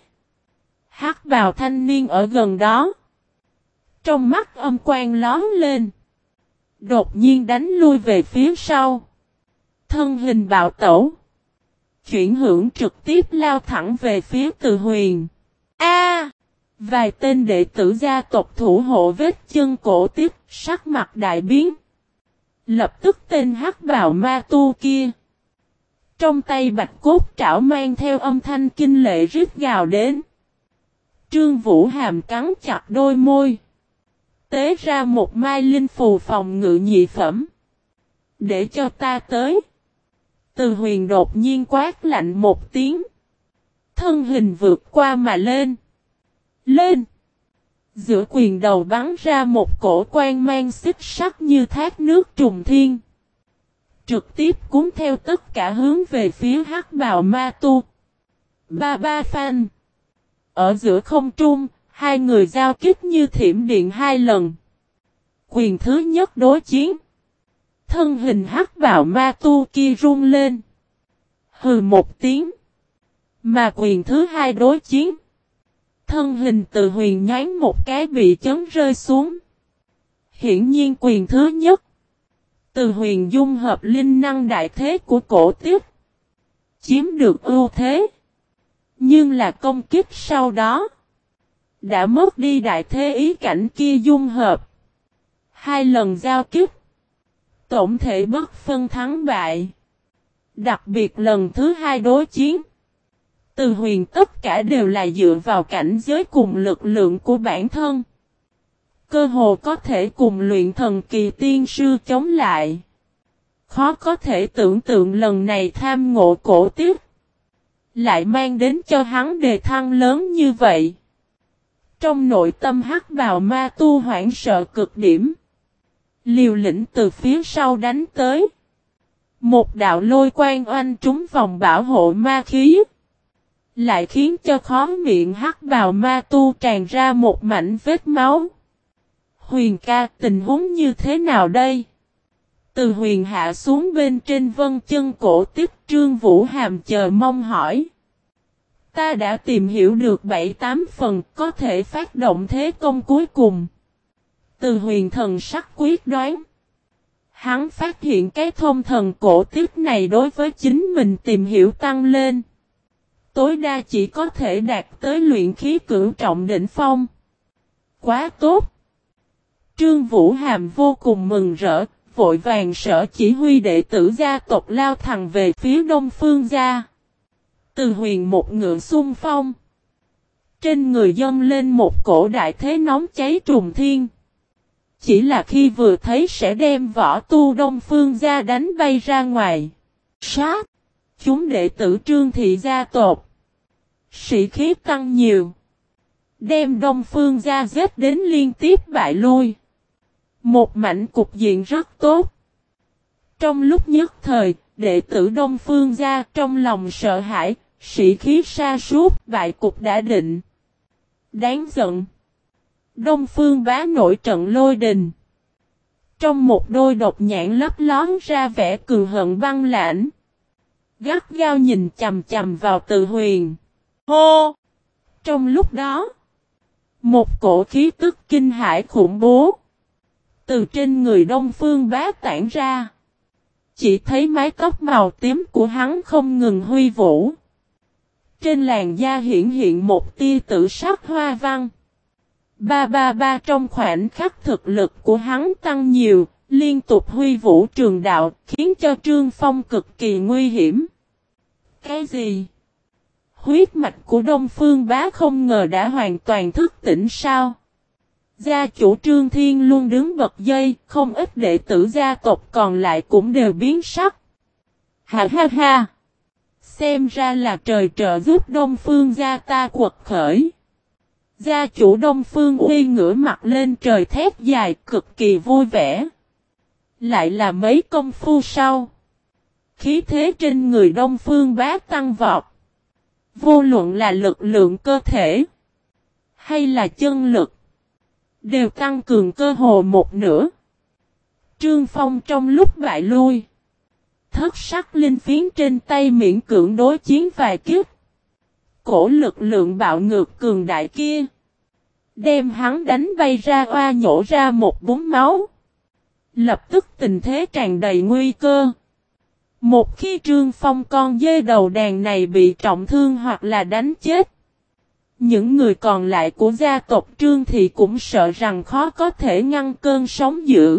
Hắc bào thanh niên ở gần đó. Trong mắt âm quang lón lên. Đột nhiên đánh lui về phía sau. Thân hình bạo tẩu. Chuyển hưởng trực tiếp lao thẳng về phía Từ Huyền. A! Vài tên đệ tử gia tộc thủ hộ vết chân cổ tiếp, sắc mặt đại biến. Lập tức tên hắc bào ma tu kia. Trong tay bạch cốt trảo mang theo âm thanh kinh lệ rít gào đến. Trương Vũ Hàm cắn chặt đôi môi. Tế ra một mai linh phù phòng ngự nhị phẩm. Để cho ta tới. Từ Huyền đột nhiên quát lạnh một tiếng. Thân hình vượt qua mà lên. Lên. Giữa quyền đầu bắn ra một cổ quang mang xích sắc như thác nước trùng thiên. Trực tiếp cuốn theo tất cả hướng về phía hắc bào ma tu. Ba ba phan. Ở giữa không trung, hai người giao kích như thiểm điện hai lần. Quyền thứ nhất đối chiến. Thân hình hắc bào ma tu kia rung lên. Hừ một tiếng. Mà quyền thứ hai đối chiến. Thân hình Từ Huyền nhoáng một cái bị chấn rơi xuống. Hiển nhiên quyền thứ nhất. Từ Huyền dung hợp linh năng đại thế của cổ tiếp. Chiếm được ưu thế. Nhưng là công kích sau đó. Đã mất đi đại thế ý cảnh kia dung hợp. Hai lần giao kích. Tổng thể bất phân thắng bại. Đặc biệt lần thứ hai đối chiến. Từ Huyền tất cả đều là dựa vào cảnh giới cùng lực lượng của bản thân. Cơ hồ có thể cùng luyện thần kỳ tiên sư chống lại. Khó có thể tưởng tượng lần này tham ngộ cổ tiếp. Lại mang đến cho hắn đề thăng lớn như vậy. Trong nội tâm hắc bào ma tu hoảng sợ cực điểm. Liều lĩnh từ phía sau đánh tới. Một đạo lôi quang oanh trúng vòng bảo hộ ma khí. Lại khiến cho khóe miệng hắc bào ma tu tràn ra một mảnh vết máu. Huyền ca, tình huống như thế nào đây? Từ huyền hạ xuống bên trên vân chân cổ tiếp Trương Vũ Hàm chờ mong hỏi. Ta đã tìm hiểu được bảy tám phần có thể phát động thế công cuối cùng. Từ huyền thần sắc quyết đoán. Hắn phát hiện cái thông thần cổ tiếp này đối với chính mình tìm hiểu tăng lên. Tối đa chỉ có thể đạt tới luyện khí cửu trọng đỉnh phong. Quá tốt! Trương Vũ Hàm vô cùng mừng rỡ, vội vàng sở chỉ huy đệ tử gia tộc lao thẳng về phía đông phương gia. Từ huyền một ngựa xung phong. Trên người dâng lên một cổ đại thế nóng cháy trùng thiên. Chỉ là khi vừa thấy sẽ đem võ tu đông phương gia đánh bay ra ngoài. Sát! Chúng đệ tử Trương thị gia tộc. Sĩ khí tăng nhiều. Đem đông phương gia giết đến liên tiếp bại lui. Một mảnh cục diện rất tốt. Trong lúc nhất thời, đệ tử đông phương gia trong lòng sợ hãi, sĩ khí sa sút, bại cục đã định. Đáng giận. Đông phương bá nổi trận lôi đình. Trong một đôi độc nhãn lấp lón ra vẻ cường hận băng lãnh. Gắt gao nhìn chầm chầm vào Từ huyền. Hô! Trong lúc đó, một cổ khí tức kinh hải khủng bố từ trên người đông phương bá tản ra. Chỉ thấy mái tóc màu tím của hắn không ngừng huy vũ. Trên làn da hiển hiện một tia tử sắc hoa văn. Ba ba ba trong khoảnh khắc thực lực của hắn tăng nhiều, liên tục huy vũ trường đạo, khiến cho Trương Phong cực kỳ nguy hiểm. Cái gì? Huyết mạch của Đông Phương Bá không ngờ đã hoàn toàn thức tỉnh sao? Gia chủ Trương Thiên luôn đứng bật dây, không ít đệ tử gia tộc còn lại cũng đều biến sắc. Ha ha ha! Xem ra là trời trợ giúp Đông Phương gia ta quật khởi. Gia chủ Đông Phương Uy ngửa mặt lên trời thét dài cực kỳ vui vẻ. Lại là mấy công phu sau. Khí thế trên người Đông Phương Bá tăng vọt. Vô luận là lực lượng cơ thể hay là chân lực đều tăng cường cơ hồ một nửa. Trương Phong trong lúc bại lui, thất sắc linh phiến trên tay miễn cưỡng đối chiến vài kiếp. Cổ lực lượng bạo ngược cường đại kia đem hắn đánh bay ra oa nhổ ra một búng máu. Lập tức tình thế tràn đầy nguy cơ. Một khi Trương Phong con dê đầu đàn này bị trọng thương hoặc là đánh chết, những người còn lại của gia tộc Trương thì cũng sợ rằng khó có thể ngăn cơn sóng dữ.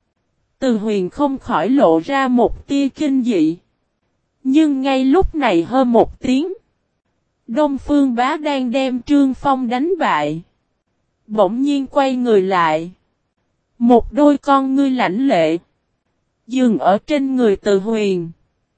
Từ huyền không khỏi lộ ra một tia kinh dị. Nhưng ngay lúc này hơn một tiếng, Đông Phương Bá đang đem Trương Phong đánh bại. Bỗng nhiên quay người lại. Một đôi con ngươi lãnh lệ dừng ở trên người Từ huyền.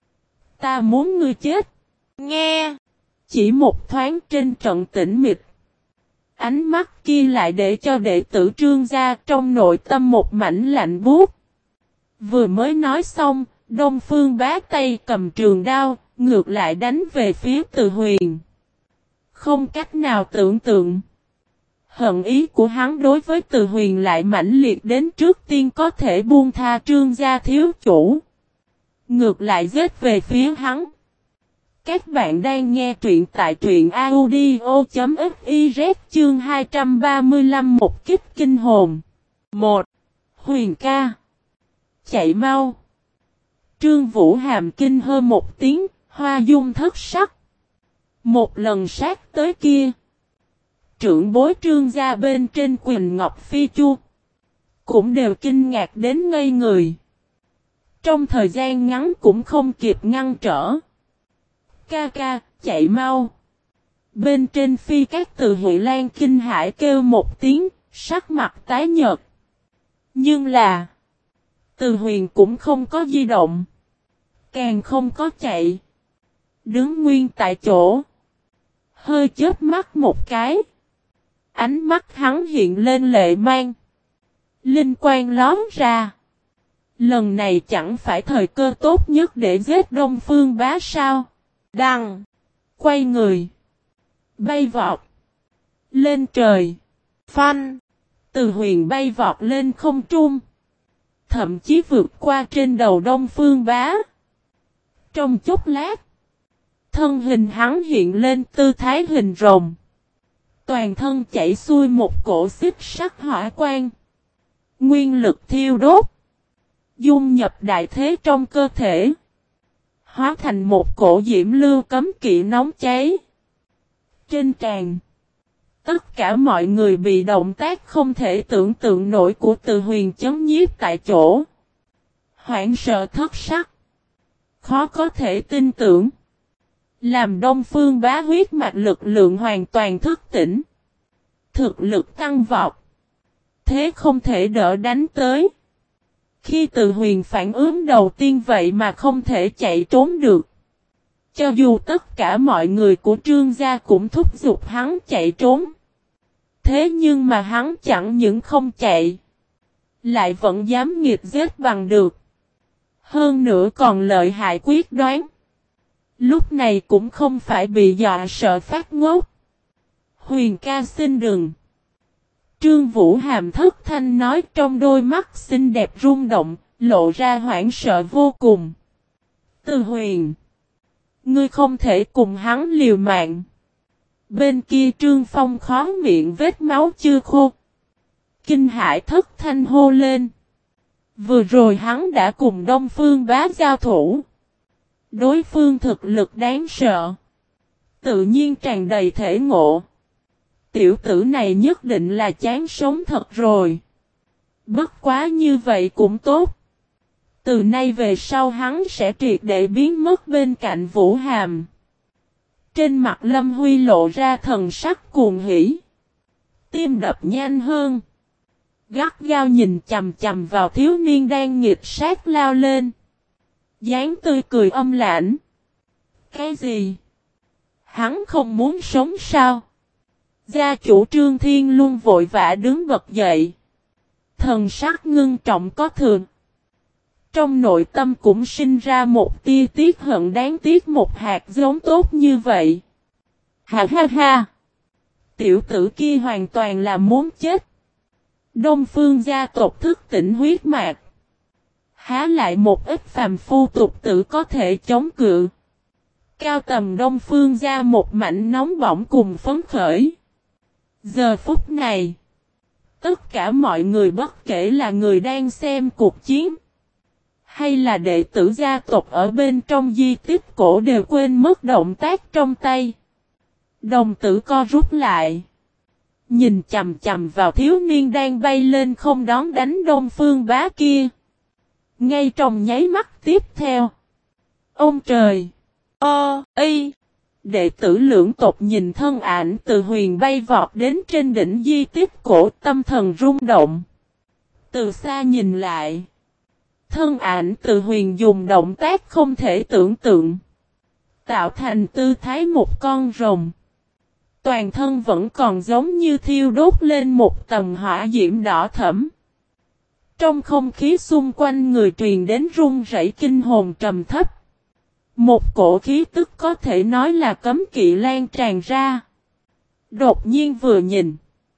Ta muốn ngươi chết. Nghe. Chỉ một thoáng trên trận tĩnh mịch. Ánh mắt kia lại để cho đệ tử Trương gia trong nội tâm một mảnh lạnh buốt. Vừa mới nói xong, Đông Phương Bá tay cầm trường đao, ngược lại đánh về phía Từ huyền. Không cách nào tưởng tượng. Hận ý của hắn đối với Từ huyền lại mãnh liệt đến trước tiên có thể buông tha Trương gia thiếu chủ. Ngược lại giết về phía hắn. Các bạn đang nghe truyện tại truyện audio.fiz chương hai trăm ba mươi lăm một kích kinh hồn. một. Huyền ca. Chạy mau. Trương Vũ Hàm kinh hơ một tiếng, hoa dung thất sắc. Một lần sát tới kia. Trưởng bối Trương gia bên trên Quỳnh Ngọc Phi Chu cũng đều kinh ngạc đến ngây người. Trong thời gian ngắn cũng không kịp ngăn trở. Ca ca, chạy mau. Bên trên phi các Từ Huệ Lan kinh hãi kêu một tiếng, sắc mặt tái nhợt. Nhưng là, Từ huyền cũng không có di động. Càng không có chạy. Đứng nguyên tại chỗ. Hơi chớp mắt một cái. Ánh mắt hắn hiện lên lệ mang. Linh quang lón ra. Lần này chẳng phải thời cơ tốt nhất để giết Đông Phương Bá sao? Đăng. Quay người. Bay vọt. Lên trời. Phanh. Từ Huyền bay vọt lên không trung. Thậm chí vượt qua trên đầu Đông Phương Bá. Trong chốc lát. Thân hình hắn hiện lên tư thái hình rồng. Toàn thân chảy xuôi một cổ xích sắc hỏa quang. Nguyên lực thiêu đốt. Dung nhập đại thế trong cơ thể. Hóa thành một cổ diễm lưu cấm kỵ nóng cháy. Trên tràn. Tất cả mọi người bị động tác không thể tưởng tượng nổi của Từ Huyền chấn nhiếp tại chỗ. Hoảng sợ thất sắc. Khó có thể tin tưởng. Làm Đông Phương Bá huyết mạch lực lượng hoàn toàn thức tỉnh. Thực lực tăng vọt. Thế không thể đỡ đánh tới. Khi Từ Huyền phản ứng đầu tiên vậy mà không thể chạy trốn được. Cho dù tất cả mọi người của Trương gia cũng thúc giục hắn chạy trốn. Thế nhưng mà hắn chẳng những không chạy. Lại vẫn dám nghiệt giết bằng được. Hơn nữa còn lợi hại quyết đoán. Lúc này cũng không phải bị dọa sợ phát ngốc. Huyền ca xin đừng. Trương Vũ Hàm thất thanh nói trong đôi mắt xinh đẹp rung động, lộ ra hoảng sợ vô cùng. Từ Huyền. Ngươi không thể cùng hắn liều mạng. Bên kia Trương Phong khó miệng vết máu chưa khô. Kinh hãi thất thanh hô lên. Vừa rồi hắn đã cùng Đông Phương Bá giao thủ. Đối phương thực lực đáng sợ. Tự nhiên tràn đầy thể ngộ. Tiểu tử này nhất định là chán sống thật rồi. Bất quá như vậy cũng tốt. Từ nay về sau hắn sẽ triệt để biến mất bên cạnh Vũ Hàm. Trên mặt Lâm Huy lộ ra thần sắc cuồng hỉ. Tim đập nhanh hơn. Gắt gao nhìn chầm chầm vào thiếu niên đang nghiệt sát lao lên. Dáng tươi cười âm lãnh. Cái gì? Hắn không muốn sống sao? Gia chủ Trương Thiên Luân vội vã đứng bật dậy. Thần sắc ngưng trọng có thường. Trong nội tâm cũng sinh ra một tia tiếc hận đáng tiếc một hạt giống tốt như vậy. Ha ha ha! Tiểu tử kia hoàn toàn là muốn chết. Đông Phương gia tộc thức tỉnh huyết mạch. Há lại một ít phàm phu tục tử có thể chống cự. Cao tầm Đông Phương gia một mảnh nóng bỏng cùng phấn khởi. Giờ phút này, tất cả mọi người bất kể là người đang xem cuộc chiến, hay là đệ tử gia tộc ở bên trong di tích cổ đều quên mất động tác trong tay. Đồng tử co rút lại. Nhìn chầm chầm vào thiếu niên đang bay lên không đón đánh Đông Phương Bá kia. Ngay trong nháy mắt tiếp theo. Ông trời! Ơ! Y! Đệ tử lưỡng tộc nhìn thân ảnh Từ Huyền bay vọt đến trên đỉnh di tích cổ, tâm thần rung động. Từ xa nhìn lại. Thân ảnh Từ Huyền dùng động tác không thể tưởng tượng. Tạo thành tư thái một con rồng. Toàn thân vẫn còn giống như thiêu đốt lên một tầng hỏa diễm đỏ thẫm. Trong không khí xung quanh người truyền đến rung rẩy kinh hồn trầm thấp. Một cổ khí tức có thể nói là cấm kỵ lan tràn ra. Đột nhiên vừa nhìn.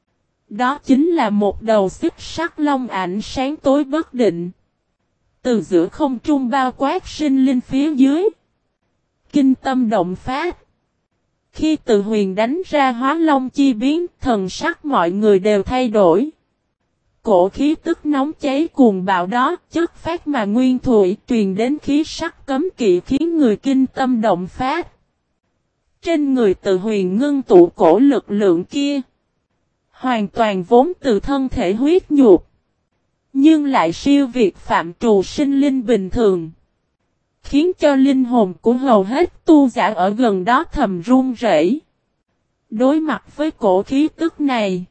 Đó chính là một đầu xích sắc long ảnh sáng tối bất định. Từ giữa không trung bao quát sinh linh phía dưới. Kinh tâm động phát. Khi Từ Huyền đánh ra hóa long chi biến, thần sắc mọi người đều thay đổi. Cổ khí tức nóng cháy cuồng bạo đó, chất phát mà nguyên thủy truyền đến khí sắc cấm kỵ khiến người kinh tâm động phát. Trên người Từ Huyền ngưng tụ cổ lực lượng kia. Hoàn toàn vốn từ thân thể huyết nhục. Nhưng lại siêu việt phạm trù sinh linh bình thường. Khiến cho linh hồn của hầu hết tu giả ở gần đó thầm run rẩy. Đối mặt với cổ khí tức này.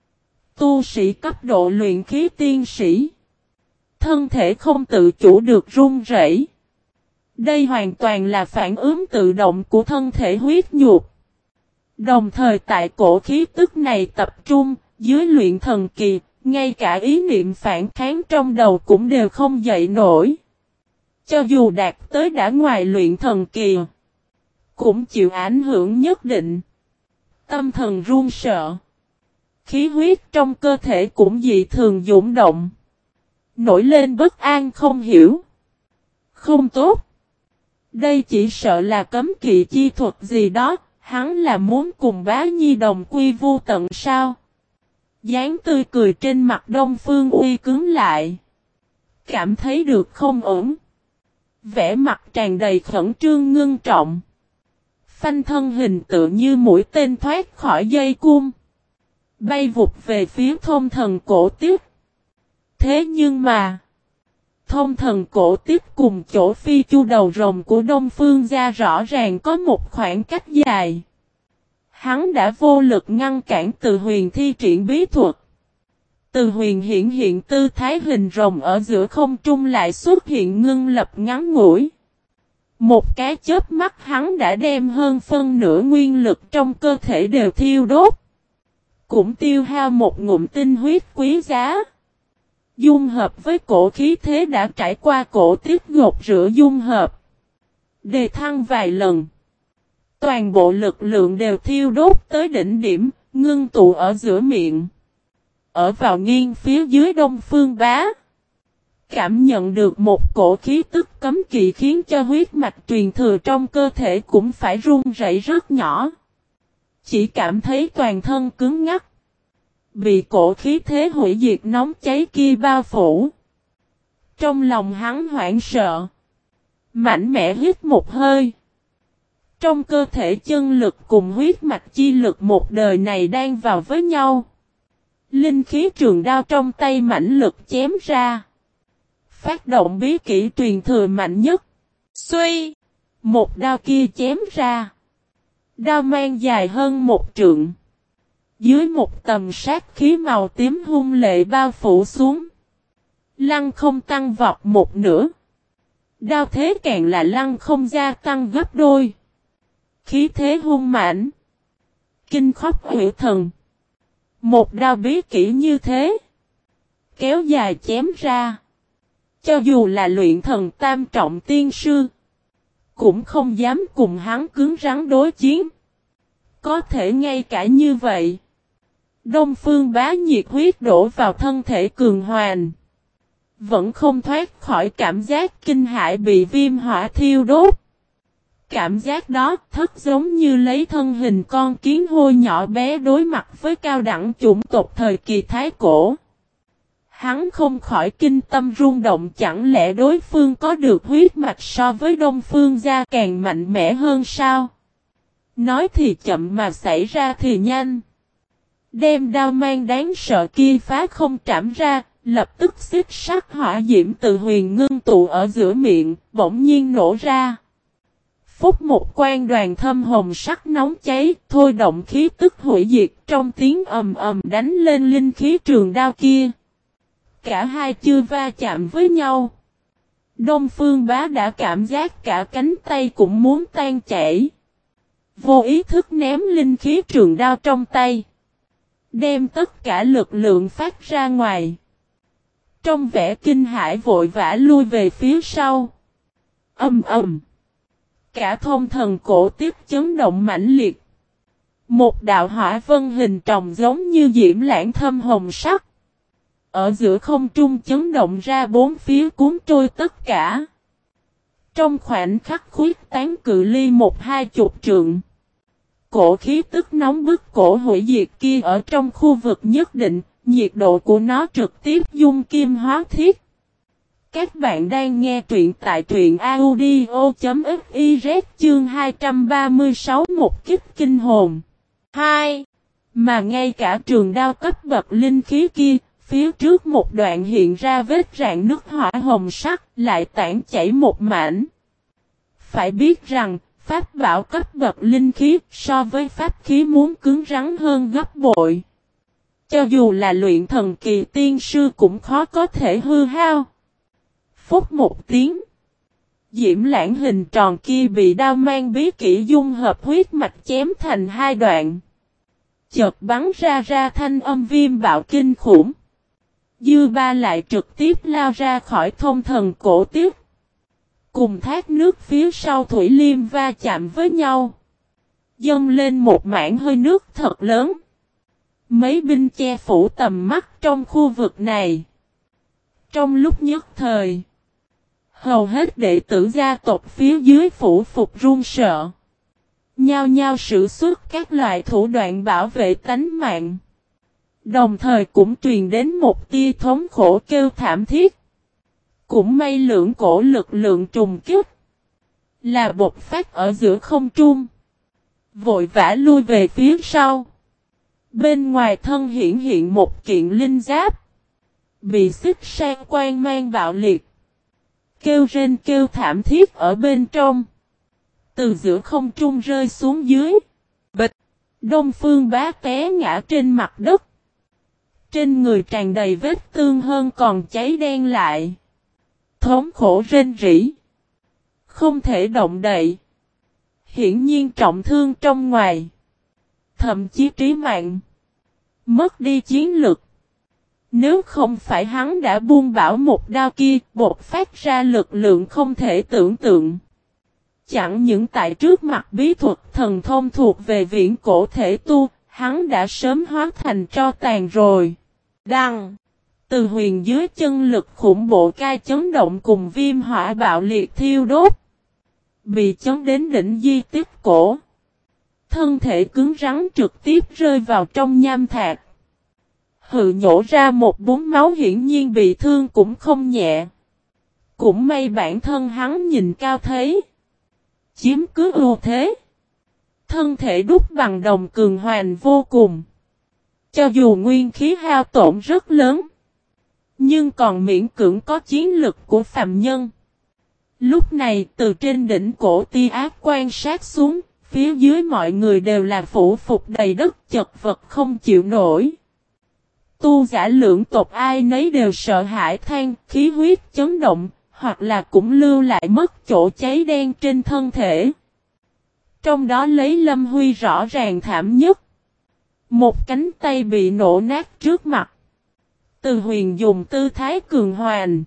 Tu sĩ cấp độ luyện khí tiên sĩ. Thân thể không tự chủ được run rẩy. Đây hoàn toàn là phản ứng tự động của thân thể huyết nhục. Đồng thời tại cổ khí tức này tập trung, dưới luyện thần kỳ, Ngay cả ý niệm phản kháng trong đầu cũng đều không dậy nổi. Cho dù đạt tới đã ngoài luyện thần kỳ, cũng chịu ảnh hưởng nhất định. Tâm thần run sợ. Khí huyết trong cơ thể cũng dị thường dũng động. Nổi lên bất an không hiểu. Không tốt. Đây chỉ sợ là cấm kỵ chi thuật gì đó. Hắn là muốn cùng bá nhi đồng quy vu tận sao. Dáng tươi cười trên mặt Đông Phương Uy cứng lại. Cảm thấy được không ổn. Vẻ mặt tràn đầy khẩn trương ngưng trọng. Phanh thân hình tự như mũi tên thoát khỏi dây cung. Bay vụt về phía thông thần cổ tiếp. Thế nhưng mà. Thông thần cổ tiếp cùng chỗ phi chu đầu rồng của Đông Phương gia rõ ràng có một khoảng cách dài. Hắn đã vô lực ngăn cản Từ Huyền thi triển bí thuật. Từ Huyền hiện hiện tư thái hình rồng ở giữa không trung lại xuất hiện ngưng lập ngắn ngủi. Một cái chớp mắt hắn đã đem hơn phân nửa nguyên lực trong cơ thể đều thiêu đốt. Cũng tiêu hao một ngụm tinh huyết quý giá. Dung hợp với cổ khí thế đã trải qua cổ tiếp gột rửa dung hợp. Đề thăng vài lần. Toàn bộ lực lượng đều thiêu đốt tới đỉnh điểm, ngưng tụ ở giữa miệng. Ở vào nghiêng phía dưới Đông Phương Bá. Cảm nhận được một cổ khí tức cấm kỵ khiến cho huyết mạch truyền thừa trong cơ thể cũng phải run rẩy rất nhỏ. Chỉ cảm thấy toàn thân cứng ngắc. Bị cổ khí thế hủy diệt nóng cháy kia bao phủ. Trong lòng hắn hoảng sợ. Mạnh mẽ hít một hơi. Trong cơ thể chân lực cùng huyết mạch chi lực một đời này đang vào với nhau. Linh khí trường đao trong tay mãnh lực chém ra. Phát động bí kỹ truyền thừa mạnh nhất. Xuy. Một đao kia chém ra. Đao mang dài hơn một trượng. Dưới một tầm sát khí màu tím hung lệ bao phủ xuống. Lăng không tăng vọt một nửa. Đao thế càng là lăng không gia tăng gấp đôi. Khí thế hung mãnh. Kinh khóc huyễn thần. Một đao bí kỹ như thế. Kéo dài chém ra. Cho dù là luyện thần tam trọng tiên sư. Cũng không dám cùng hắn cứng rắn đối chiến. Có thể ngay cả như vậy. Đông Phương Bá nhiệt huyết đổ vào thân thể cường hoàn. Vẫn không thoát khỏi cảm giác kinh hãi bị viêm hỏa thiêu đốt. Cảm giác đó thất giống như lấy thân hình con kiến hôi nhỏ bé đối mặt với cao đẳng chủng tộc thời kỳ Thái Cổ. Hắn không khỏi kinh tâm rung động, chẳng lẽ đối phương có được huyết mạch so với Đông Phương gia càng mạnh mẽ hơn sao? Nói thì chậm mà xảy ra thì nhanh. Đem đao mang đáng sợ kia phá không trảm ra, lập tức xích sắc hỏa diễm từ huyền ngưng tụ ở giữa miệng, bỗng nhiên nổ ra. Phúc một quan đoàn thâm hồng sắc nóng cháy, thôi động khí tức hủy diệt trong tiếng ầm ầm đánh lên linh khí trường đao kia. Cả hai chưa va chạm với nhau. Đông Phương Bá đã cảm giác cả cánh tay cũng muốn tan chảy. Vô ý thức ném linh khí trường đao trong tay. Đem tất cả lực lượng phát ra ngoài. Trong vẻ kinh hãi vội vã lui về phía sau. Âm ầm. Cả thông thần cổ tiếp chấn động mãnh liệt. Một đạo hỏa vân hình tròng giống như diễm lãng thâm hồng sắc. Ở giữa không trung chấn động ra bốn phía cuốn trôi tất cả. Trong khoảnh khắc khuyết tán cự ly một hai chục trượng. Cổ khí tức nóng bức cổ hủy diệt kia ở trong khu vực nhất định, nhiệt độ của nó trực tiếp dung kim hóa thiết. Các bạn đang nghe truyện tại truyện audio.fiz chương hai trăm ba mươi sáu một kích kinh hồn. hai. Mà ngay cả trường đao cấp bậc linh khí kia, phía trước một đoạn hiện ra vết rạn nước hỏa hồng sắc, lại tản chảy một mảnh. Phải biết rằng, pháp bảo cấp bậc linh khí so với pháp khí muốn cứng rắn hơn gấp bội. Cho dù là luyện thần kỳ tiên sư cũng khó có thể hư hao. Phúc một tiếng. Diễm lãng hình tròn kia bị đao mang bí kỹ dung hợp huyết mạch chém thành hai đoạn. Chợt bắn ra ra thanh âm viêm bạo kinh khủng. Dư ba lại trực tiếp lao ra khỏi thông thần cổ tiếp. Cùng thác nước phía sau Thủy Liêm va chạm với nhau. Dâng lên một mảng hơi nước thật lớn. Mấy binh che phủ tầm mắt trong khu vực này. Trong lúc nhất thời, hầu hết đệ tử gia tộc phía dưới phủ phục run sợ. Nhao nhao sử xuất các loại thủ đoạn bảo vệ tánh mạng. Đồng thời cũng truyền đến một tia thống khổ kêu thảm thiết. Cũng may lưỡng cổ lực lượng trùng kích là bộc phát ở giữa không trung. Vội vã lui về phía sau. Bên ngoài thân hiển hiện một kiện linh giáp. Bị xích sang quang mang bạo liệt. Kêu rên kêu thảm thiết ở bên trong. Từ giữa không trung rơi xuống dưới. Bịch. Đông Phương Bá té ngã trên mặt đất. Trên người tràn đầy vết thương hơn còn cháy đen lại. Thống khổ rên rỉ. Không thể động đậy. Hiển nhiên trọng thương trong ngoài. Thậm chí trí mạng. Mất đi chiến lực. Nếu không phải hắn đã buông bảo một đao kia, bột phát ra lực lượng không thể tưởng tượng. Chẳng những tại trước mặt bí thuật thần thông thuộc về viễn cổ thể tu, hắn đã sớm hóa thành tro tàn rồi. Đăng. Từ huyền dưới chân lực khủng bộ cai chấn động cùng viêm hỏa bạo liệt thiêu đốt. Bị chấn đến đỉnh di tích cổ. Thân thể cứng rắn trực tiếp rơi vào trong nham thạch. Hự nhổ ra một búng máu hiển nhiên bị thương cũng không nhẹ. Cũng may bản thân hắn nhìn cao thấy. Chiếm cứ ưu thế. Thân thể đúc bằng đồng cường hoành vô cùng. Cho dù nguyên khí hao tổn rất lớn. Nhưng còn miễn cưỡng có chiến lực của phàm nhân. Lúc này từ trên đỉnh cổ tia ác quan sát xuống. Phía dưới mọi người đều là phủ phục đầy đất chật vật không chịu nổi. Tu giả lượng tộc ai nấy đều sợ hãi than, khí huyết chấn động, hoặc là cũng lưu lại mất chỗ cháy đen trên thân thể. Trong đó lấy Lâm Huy rõ ràng thảm nhất. Một cánh tay bị nổ nát trước mặt. Từ huyền dùng tư thái cường hoành.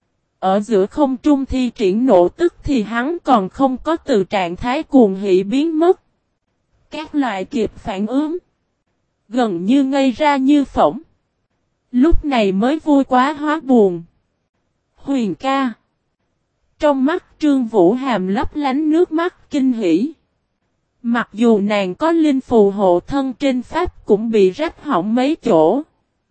Ở giữa không trung thi triển nổ tức thì hắn còn không có từ trạng thái cuồng hỷ biến mất. Các loại kịp phản ứng. Gần như ngây ra như phỏng. Lúc này mới vui quá hóa buồn. Huyền ca. Trong mắt Trương Vũ Hàm lấp lánh nước mắt kinh hỉ. Mặc dù nàng có linh phù hộ thân trên pháp cũng bị rách hỏng mấy chỗ.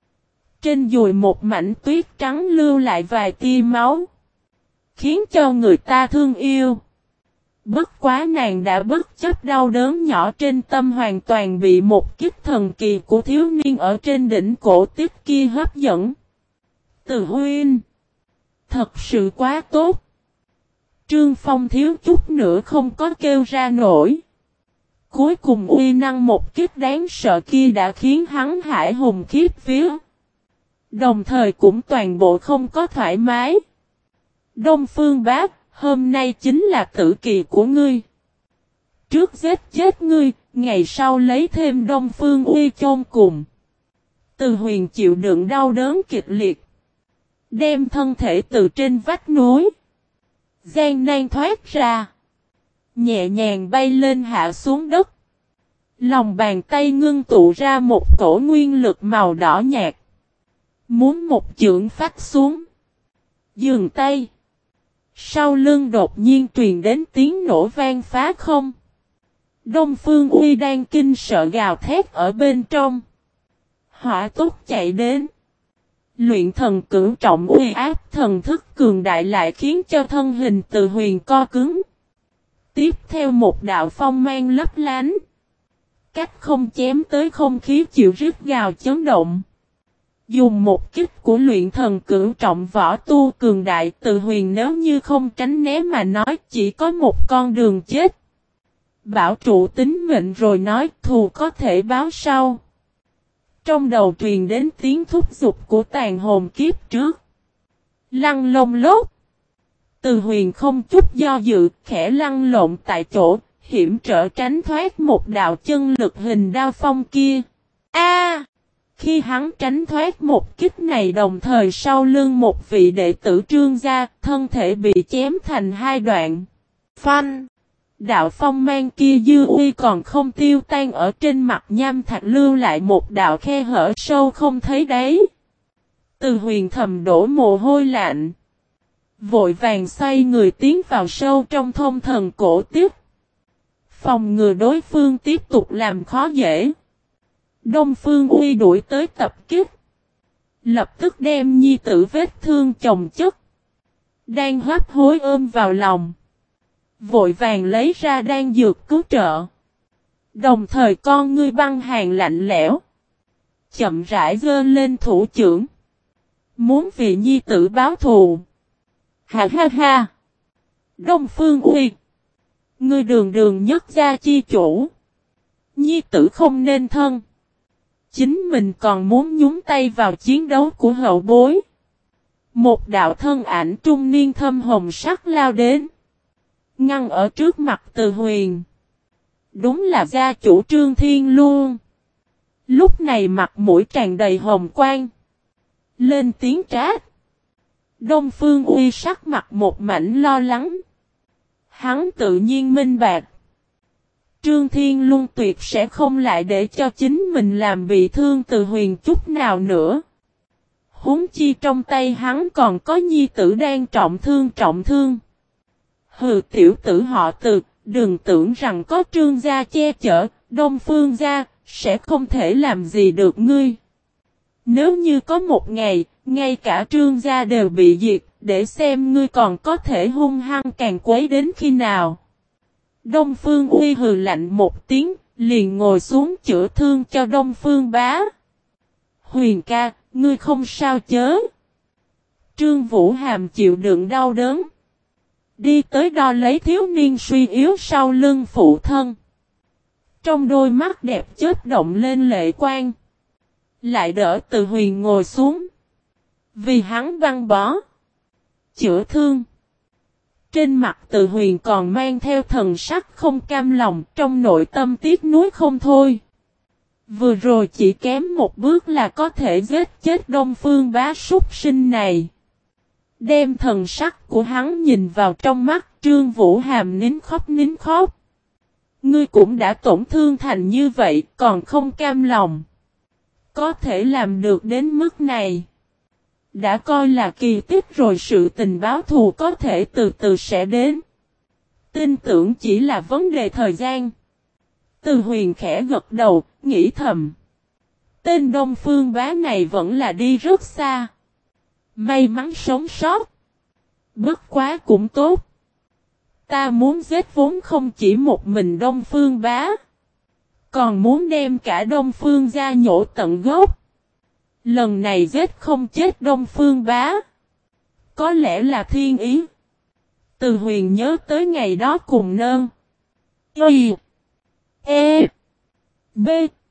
Trên dùi một mảnh tuyết trắng lưu lại vài tia máu. Khiến cho người ta thương yêu. Bất quá nàng đã bất chấp đau đớn nhỏ trên tâm hoàn toàn bị một kích thần kỳ của thiếu niên ở trên đỉnh cổ tiếp kia hấp dẫn. Từ huynh. Thật sự quá tốt. Trương Phong thiếu chút nữa không có kêu ra nổi. Cuối cùng uy năng một kích đáng sợ kia đã khiến hắn hải hùng khiếp vía. Đồng thời cũng toàn bộ không có thoải mái. Đông Phương Bá, hôm nay chính là tử kỳ của ngươi. Trước giết chết ngươi, ngày sau lấy thêm Đông Phương uy chôn cùng. Từ huyền chịu đựng đau đớn kịch liệt. Đem thân thể từ trên vách núi. Gian nan thoát ra. Nhẹ nhàng bay lên hạ xuống đất. Lòng bàn tay ngưng tụ ra một cổ nguyên lực màu đỏ nhạt. Muốn một chưởng phát xuống. Dừng tay. Sau lưng đột nhiên truyền đến tiếng nổ vang phá không. Đông Phương Uy đang kinh sợ gào thét ở bên trong. Hỏa túc chạy đến. Luyện thần cửu trọng uy áp thần thức cường đại lại khiến cho thân hình từ huyền co cứng. Tiếp theo một đạo phong mang lấp lánh. Cách không chém tới không khí chịu rít gào chấn động. Dùng một kích của luyện thần cửu trọng võ tu cường đại từ huyền nếu như không tránh né mà nói chỉ có một con đường chết. Bảo trụ tính mệnh rồi nói thù có thể báo sau. Trong đầu truyền đến tiếng thúc giục của tàn hồn kiếp trước. Lăn lông lốt. Từ huyền không chút do dự khẽ lăn lộn tại chỗ, hiểm trở tránh thoát một đạo chân lực hình đao phong kia. A! Khi hắn tránh thoát một kích này đồng thời sau lưng một vị đệ tử Trương gia, thân thể bị chém thành hai đoạn. Phanh! Đạo phong mang kia dư uy còn không tiêu tan ở trên mặt nham thạch lưu lại một đạo khe hở sâu không thấy đáy. Từ Huyền thầm đổ mồ hôi lạnh. Vội vàng xoay người tiến vào sâu trong thông thần cổ tiếp. Phòng ngừa đối phương tiếp tục làm khó dễ. Đông Phương Uy đuổi tới tập kích. Lập tức đem nhi tử vết thương chồng chất. Đang hấp hối ôm vào lòng. Vội vàng lấy ra đan dược cứu trợ. Đồng thời con ngươi băng hàn lạnh lẽo. Chậm rãi giơ lên thủ trưởng. Muốn vì nhi tử báo thù. Ha ha ha. Đông Phương Uy. Ngươi đường đường nhất gia chi chủ. Nhi tử không nên thân. Chính mình còn muốn nhúng tay vào chiến đấu của hậu bối. Một đạo thân ảnh trung niên thâm hồng sắc lao đến. Ngăn ở trước mặt Từ Huyền. Đúng là gia chủ Trương Thiên luôn. Lúc này mặt mũi tràn đầy hồng quang. Lên tiếng trách. Đông Phương Uy sắc mặt một mảnh lo lắng. Hắn tự nhiên minh bạch. Trương Thiên luôn tuyệt sẽ không lại để cho chính mình làm bị thương Từ Huyền chút nào nữa. Huống chi trong tay hắn còn có nhi tử đang trọng thương trọng thương. Hừ tiểu tử họ Từ, đừng tưởng rằng có Trương gia che chở, Đông Phương gia, sẽ không thể làm gì được ngươi. Nếu như có một ngày, ngay cả Trương gia đều bị diệt, để xem ngươi còn có thể hung hăng càng quấy đến khi nào. Đông Phương Uy hừ lạnh một tiếng, liền ngồi xuống chữa thương cho Đông Phương Bá. Huyền ca, ngươi không sao chớ. Trương Vũ Hàm chịu đựng đau đớn. Đi tới đo lấy thiếu niên suy yếu sau lưng phụ thân. Trong đôi mắt đẹp chớp động lên lệ quang. Lại đỡ Từ Huyền ngồi xuống. Vì hắn băng bó. Chữa thương. Trên mặt Từ Huyền còn mang theo thần sắc không cam lòng, trong nội tâm tiếc nuối không thôi. Vừa rồi chỉ kém một bước là có thể giết chết Đông Phương Bá súc sinh này. Đem thần sắc của hắn nhìn vào trong mắt, Trương Vũ Hàm nín khóc nín khóc. Ngươi cũng đã tổn thương thành như vậy, còn không cam lòng. Có thể làm được đến mức này. Đã coi là kỳ tích rồi, sự tình báo thù có thể từ từ sẽ đến. Tin tưởng chỉ là vấn đề thời gian. Từ Huyền khẽ gật đầu, nghĩ thầm. Tên Đông Phương Bá này vẫn là đi rất xa. May mắn sống sót. Bất quá cũng tốt. Ta muốn giết vốn không chỉ một mình Đông Phương Bá. Còn muốn đem cả Đông Phương gia nhổ tận gốc. Lần này giết không chết Đông Phương Bá. Có lẽ là thiên ý. Từ Huyền nhớ tới ngày đó cùng nơn. Y. E. B.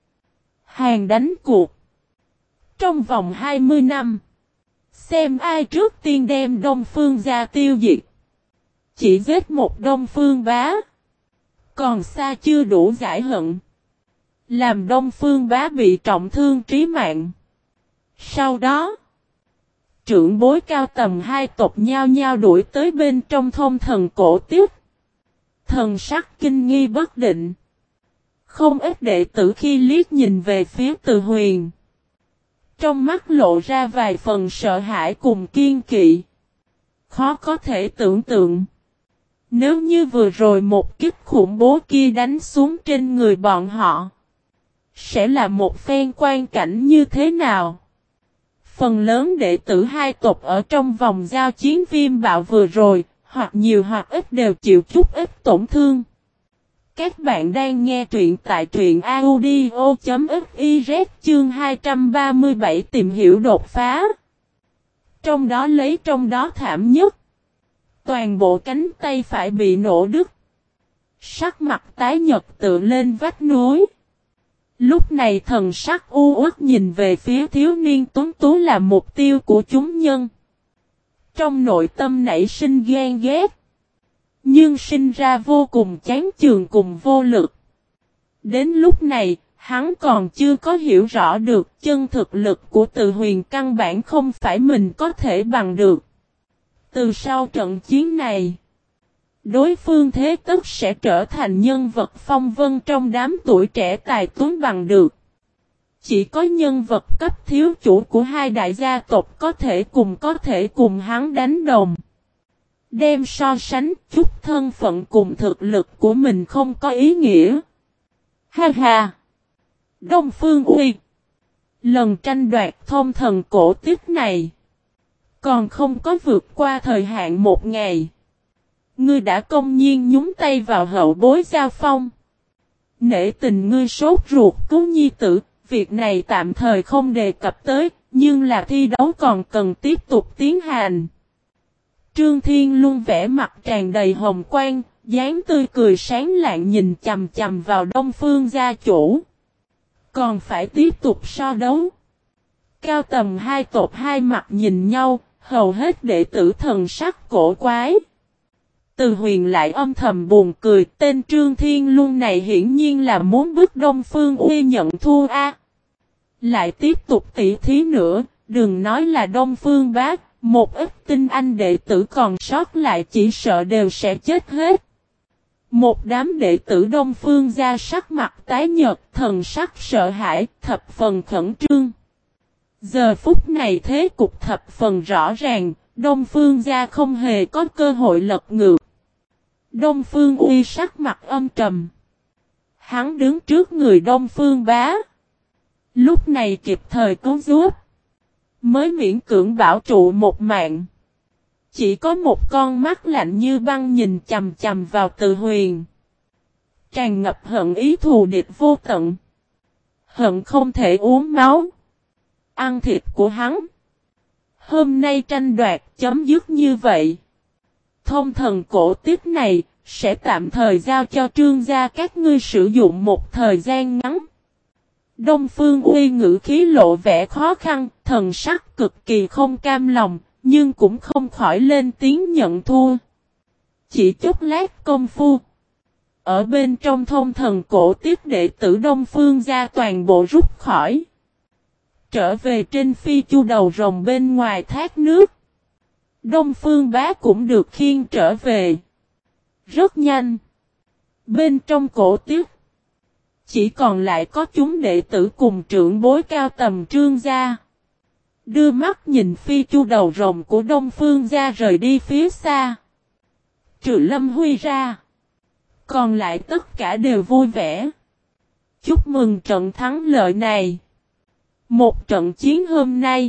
Hàng đánh cuộc. Trong vòng hai mươi năm. Xem ai trước tiên đem Đông Phương gia tiêu diệt. Chỉ giết một Đông Phương Bá. Còn xa chưa đủ giải hận. Làm Đông Phương Bá bị trọng thương trí mạng. Sau đó, trưởng bối cao tầm hai tộc nhau nhau đuổi tới bên trong thông thần cổ tiếp. Thần sắc kinh nghi bất định. Không ít đệ tử khi liếc nhìn về phía Từ Huyền. Trong mắt lộ ra vài phần sợ hãi cùng kiên kỵ. Khó có thể tưởng tượng. Nếu như vừa rồi một kích khủng bố kia đánh xuống trên người bọn họ. Sẽ là một phen quan cảnh như thế nào? Phần lớn đệ tử hai tộc ở trong vòng giao chiến viêm bạo vừa rồi, hoặc nhiều hoặc ít đều chịu chút ít tổn thương. Các bạn đang nghe truyện tại truyện audio.fiz chương hai trăm ba mươi bảy tìm hiểu đột phá. Trong đó lấy trong đó thảm nhất. Toàn bộ cánh tay phải bị nổ đứt. Sắc mặt tái nhật tựa lên vách núi. Lúc này thần sắc u uất nhìn về phía thiếu niên tuấn tú là mục tiêu của chúng nhân. Trong nội tâm nảy sinh ghen ghét. Nhưng sinh ra vô cùng chán chường cùng vô lực. Đến lúc này, Hắn còn chưa có hiểu rõ được chân thực lực của Từ Huyền căn bản không phải mình có thể bằng được. Từ sau trận chiến này, đối phương thế tất sẽ trở thành nhân vật phong vân trong đám tuổi trẻ tài tuấn bằng được. Chỉ có nhân vật cấp thiếu chủ của hai đại gia tộc có thể cùng có thể cùng hắn đánh đồng. Đem so sánh chút thân phận cùng thực lực của mình không có ý nghĩa. Ha ha! Đông Phương Uy! Lần tranh đoạt thông thần cổ tiếp này còn không có vượt qua thời hạn một ngày. Ngươi đã công nhiên nhúng tay vào hậu bối Giao Phong. Nể tình ngươi sốt ruột cứu nhi tử, việc này tạm thời không đề cập tới, nhưng là thi đấu còn cần tiếp tục tiến hành. Trương Thiên luôn vẽ mặt tràn đầy hồng quang, dáng tươi cười sáng lạng nhìn chầm chầm vào Đông Phương gia chủ. Còn phải tiếp tục so đấu. Cao tầm hai tộc hai mặt nhìn nhau, hầu hết đệ tử thần sắc cổ quái. Từ Huyền lại âm thầm buồn cười, tên Trương Thiên Luân này hiển nhiên là muốn bức Đông Phương Uy nhận thua a. Lại tiếp tục tỉ thí nữa, đừng nói là Đông Phương Bác, một ít tinh anh đệ tử còn sót lại chỉ sợ đều sẽ chết hết. Một đám đệ tử Đông Phương gia sắc mặt tái nhợt, thần sắc sợ hãi, thập phần khẩn trương. Giờ phút này thế cục thập phần rõ ràng, Đông Phương gia không hề có cơ hội lật ngược. Đông Phương Uy sắc mặt âm trầm. Hắn đứng trước người Đông Phương Bá. Lúc này kịp thời cứu giúp. Mới miễn cưỡng bảo trụ một mạng. Chỉ có một con mắt lạnh như băng nhìn chầm chầm vào Từ Huyền. Tràn ngập hận ý thù địch vô tận. Hận không thể uống máu. Ăn thịt của hắn. Hôm nay tranh đoạt chấm dứt như vậy. Thông thần cổ tiếp này sẽ tạm thời giao cho Trương gia các ngươi sử dụng một thời gian ngắn. Đông Phương Uy ngữ khí lộ vẻ khó khăn, thần sắc cực kỳ không cam lòng, nhưng cũng không khỏi lên tiếng nhận thua. Chỉ chút lát công phu. Ở bên trong thông thần cổ tiếp đệ tử Đông Phương gia toàn bộ rút khỏi. Trở về trên phi chu đầu rồng bên ngoài thác nước. Đông Phương Bá cũng được khiêng trở về. Rất nhanh. Bên trong cổ tiếp. Chỉ còn lại có chúng đệ tử cùng trưởng bối cao tầm Trương gia. Đưa mắt nhìn phi chu đầu rồng của Đông Phương gia rời đi phía xa. Trừ Lâm Huy ra. Còn lại tất cả đều vui vẻ. Chúc mừng trận thắng lợi này. Một trận chiến hôm nay.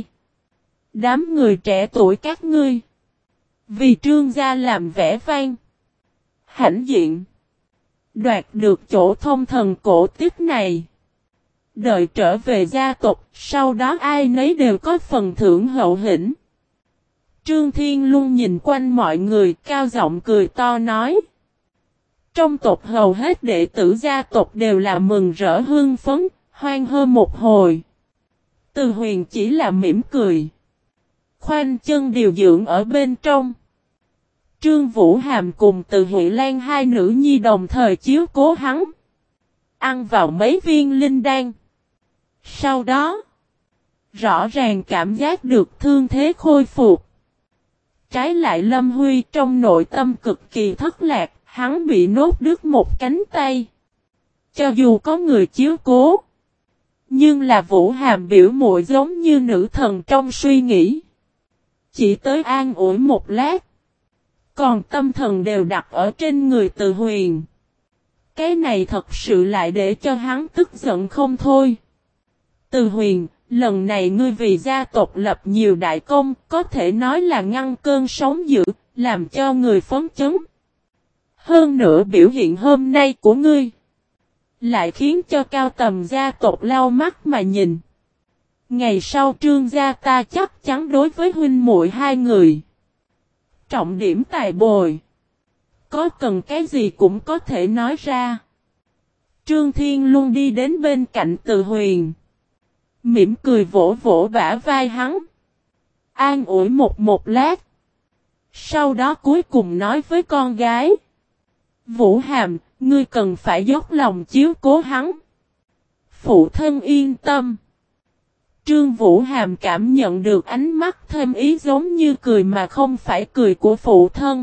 Đám người trẻ tuổi các ngươi. Vì Trương gia làm vẻ vang. Hãnh diện. Đoạt được chỗ thông thần cổ tiếp này. Đợi trở về gia tộc, sau đó ai nấy đều có phần thưởng hậu hĩnh. Trương Thiên luôn nhìn quanh mọi người, cao giọng cười to nói. Trong tộc hầu hết đệ tử gia tộc đều là mừng rỡ hưng phấn, hoan hô một hồi. Từ Huyền chỉ là mỉm cười. Khoanh chân điều dưỡng ở bên trong. Trương Vũ Hàm cùng Từ Huệ Lan hai nữ nhi đồng thời chiếu cố hắn. Ăn vào mấy viên linh đan. Sau đó, rõ ràng cảm giác được thương thế khôi phục. Trái lại Lâm Huy trong nội tâm cực kỳ thất lạc, hắn bị nốt đứt một cánh tay. Cho dù có người chiếu cố, nhưng là Vũ Hàm biểu muội giống như nữ thần trong suy nghĩ. Chỉ tới an ủi một lát. Còn tâm thần đều đặt ở trên người Từ Huyền. Cái này thật sự lại để cho hắn tức giận không thôi. Từ Huyền, lần này ngươi vì gia tộc lập nhiều đại công, có thể nói là ngăn cơn sóng dữ, làm cho người phấn chấn. Hơn nữa biểu hiện hôm nay của ngươi, lại khiến cho cao tầm gia tộc lau mắt mà nhìn. Ngày sau Trương gia ta chắc chắn đối với huynh muội hai người. Trọng điểm tài bồi. Có cần cái gì cũng có thể nói ra. Trương Thiên luôn đi đến bên cạnh Từ Huyền. Mỉm cười vỗ vỗ bả vai hắn. An ủi một một lát. Sau đó cuối cùng nói với con gái. Vũ Hàm, ngươi cần phải dốc lòng chiếu cố hắn. Phụ thân yên tâm. Trương Vũ Hàm cảm nhận được ánh mắt thêm ý giống như cười mà không phải cười của phụ thân.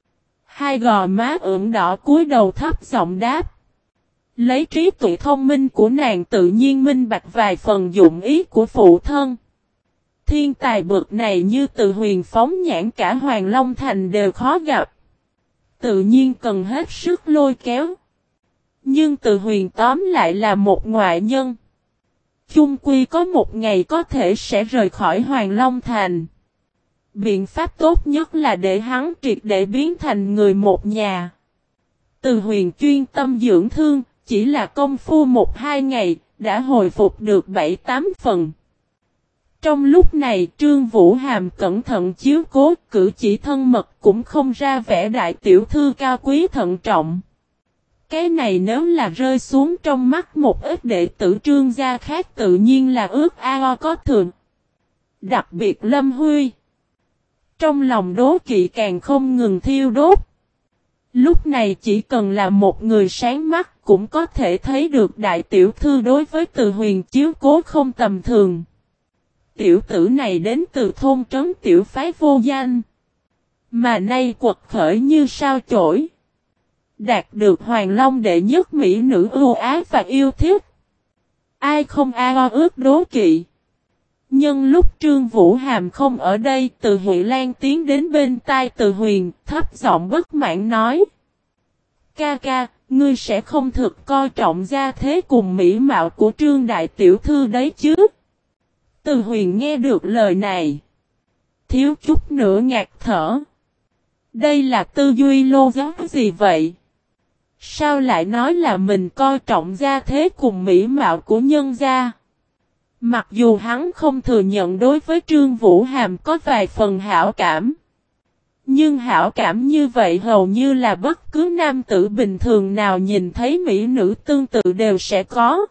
Hai gò má ửng đỏ cúi đầu thấp giọng đáp. Lấy trí tuệ thông minh của nàng tự nhiên minh bạch vài phần dụng ý của phụ thân. Thiên tài bậc này như Từ Huyền phóng nhãn cả Hoàng Long Thành đều khó gặp. Tự nhiên cần hết sức lôi kéo. Nhưng Từ Huyền tóm lại là một ngoại nhân. Chung quy có một ngày có thể sẽ rời khỏi Hoàng Long Thành. Biện pháp tốt nhất là để hắn triệt để biến thành người một nhà. Từ Huyền chuyên tâm dưỡng thương, chỉ là công phu một hai ngày, đã hồi phục được bảy tám phần. Trong lúc này Trương Vũ Hàm cẩn thận chiếu cố, cử chỉ thân mật cũng không ra vẻ đại tiểu thư cao quý thận trọng. Cái này nếu là rơi xuống trong mắt một ít đệ tử Trương gia khác tự nhiên là ước ao có thường. Đặc biệt Lâm Huy. Trong lòng đố kỵ càng không ngừng thiêu đốt. Lúc này chỉ cần là một người sáng mắt cũng có thể thấy được đại tiểu thư đối với Từ Huyền chiếu cố không tầm thường. Tiểu tử này đến từ thôn trấn tiểu phái vô danh. Mà nay quật khởi như sao chổi. Đạt được Hoàng Long đệ nhất mỹ nữ ưu ái và yêu thích. Ai không ao ước đố kỵ. Nhưng lúc Trương Vũ Hàm không ở đây, Từ Huệ Lan tiến đến bên tai Từ Huyền, thấp giọng bất mãn nói. Ca ca, ngươi sẽ không thực coi trọng gia thế cùng mỹ mạo của Trương Đại Tiểu Thư đấy chứ. Từ Huyền nghe được lời này. Thiếu chút nữa ngạt thở. Đây là tư duy lô giáo gì vậy? Sao lại nói là mình coi trọng gia thế cùng mỹ mạo của nhân gia? Mặc dù hắn không thừa nhận đối với Trương Vũ Hàm có vài phần hảo cảm. Nhưng hảo cảm như vậy hầu như là bất cứ nam tử bình thường nào nhìn thấy mỹ nữ tương tự đều sẽ có.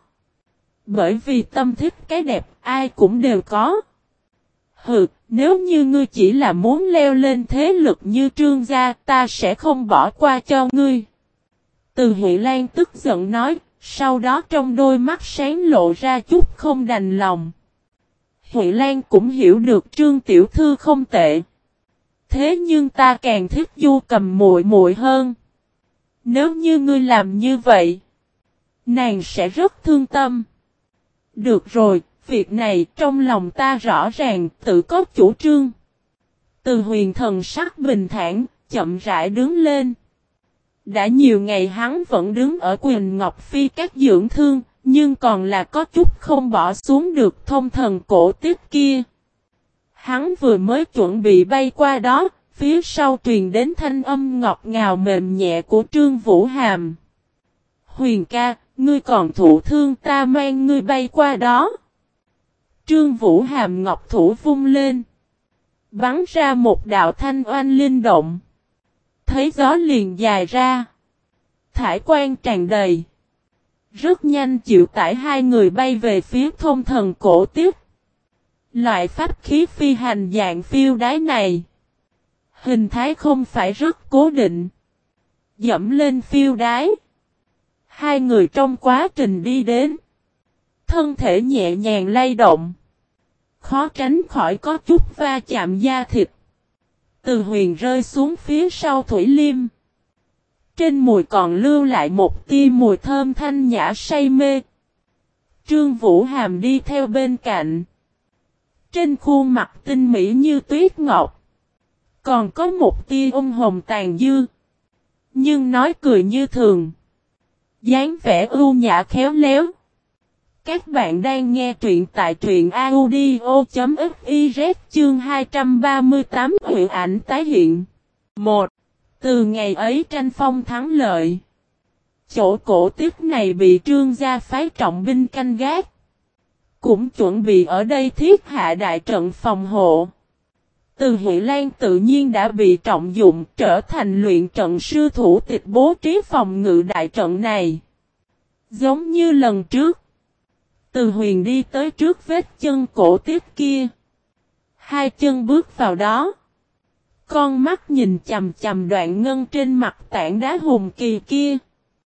Bởi vì tâm thích cái đẹp ai cũng đều có. Hừ, nếu như ngươi chỉ là muốn leo lên thế lực như Trương gia ta sẽ không bỏ qua cho ngươi. Từ Huệ Lan tức giận nói, sau đó trong đôi mắt sáng lộ ra chút không đành lòng. Huệ Lan cũng hiểu được Trương tiểu thư không tệ. Thế nhưng ta càng thích Du Cầm muội muội hơn. Nếu như ngươi làm như vậy, nàng sẽ rất thương tâm. Được rồi, việc này trong lòng ta rõ ràng, tự có chủ trương. Từ Huyền thần sắc bình thản, chậm rãi đứng lên. Đã nhiều ngày hắn vẫn đứng ở Quỳnh Ngọc Phi các dưỡng thương, nhưng còn là có chút không bỏ xuống được thông thần cổ tiếp kia. Hắn vừa mới chuẩn bị bay qua đó, phía sau truyền đến thanh âm ngọt ngào mềm nhẹ của Trương Vũ Hàm. Huyền ca, ngươi còn thụ thương ta mang ngươi bay qua đó. Trương Vũ Hàm ngọc thủ vung lên. Bắn ra một đạo thanh oanh linh động. Thấy gió liền dài ra. Thải quang tràn đầy. Rất nhanh chịu tải hai người bay về phía thôn thần cổ tiếp. Loại pháp khí phi hành dạng phiêu đái này. Hình thái không phải rất cố định. Dẫm lên phiêu đái. Hai người trong quá trình đi đến. Thân thể nhẹ nhàng lay động. Khó tránh khỏi có chút va chạm da thịt. Từ Huyền rơi xuống phía sau Thủy Liêm. Trên mùi còn lưu lại một tia mùi thơm thanh nhã say mê. Trương Vũ Hàm đi theo bên cạnh. Trên khuôn mặt tinh mỹ như tuyết ngọc. Còn có một tia ôn hồng tàn dư. Nhưng nói cười như thường. dáng vẻ ưu nhã khéo léo. Các bạn đang nghe truyện tại truyện audio.fiz chương hai trăm ba mươi tám huyện ảnh tái hiện. một. Từ ngày ấy tranh phong thắng lợi. Chỗ cổ tiếp này bị Trương gia phái trọng binh canh gác. Cũng chuẩn bị ở đây thiết hạ đại trận phòng hộ. Từ Huệ Lan tự nhiên đã bị trọng dụng trở thành luyện trận sư thủ tịch bố trí phòng ngự đại trận này. Giống như lần trước. Từ Huyền đi tới trước vết chân cổ tiếp kia. Hai chân bước vào đó. Con mắt nhìn chầm chầm Đoạn Ngân trên mặt tảng đá hùng kỳ kia.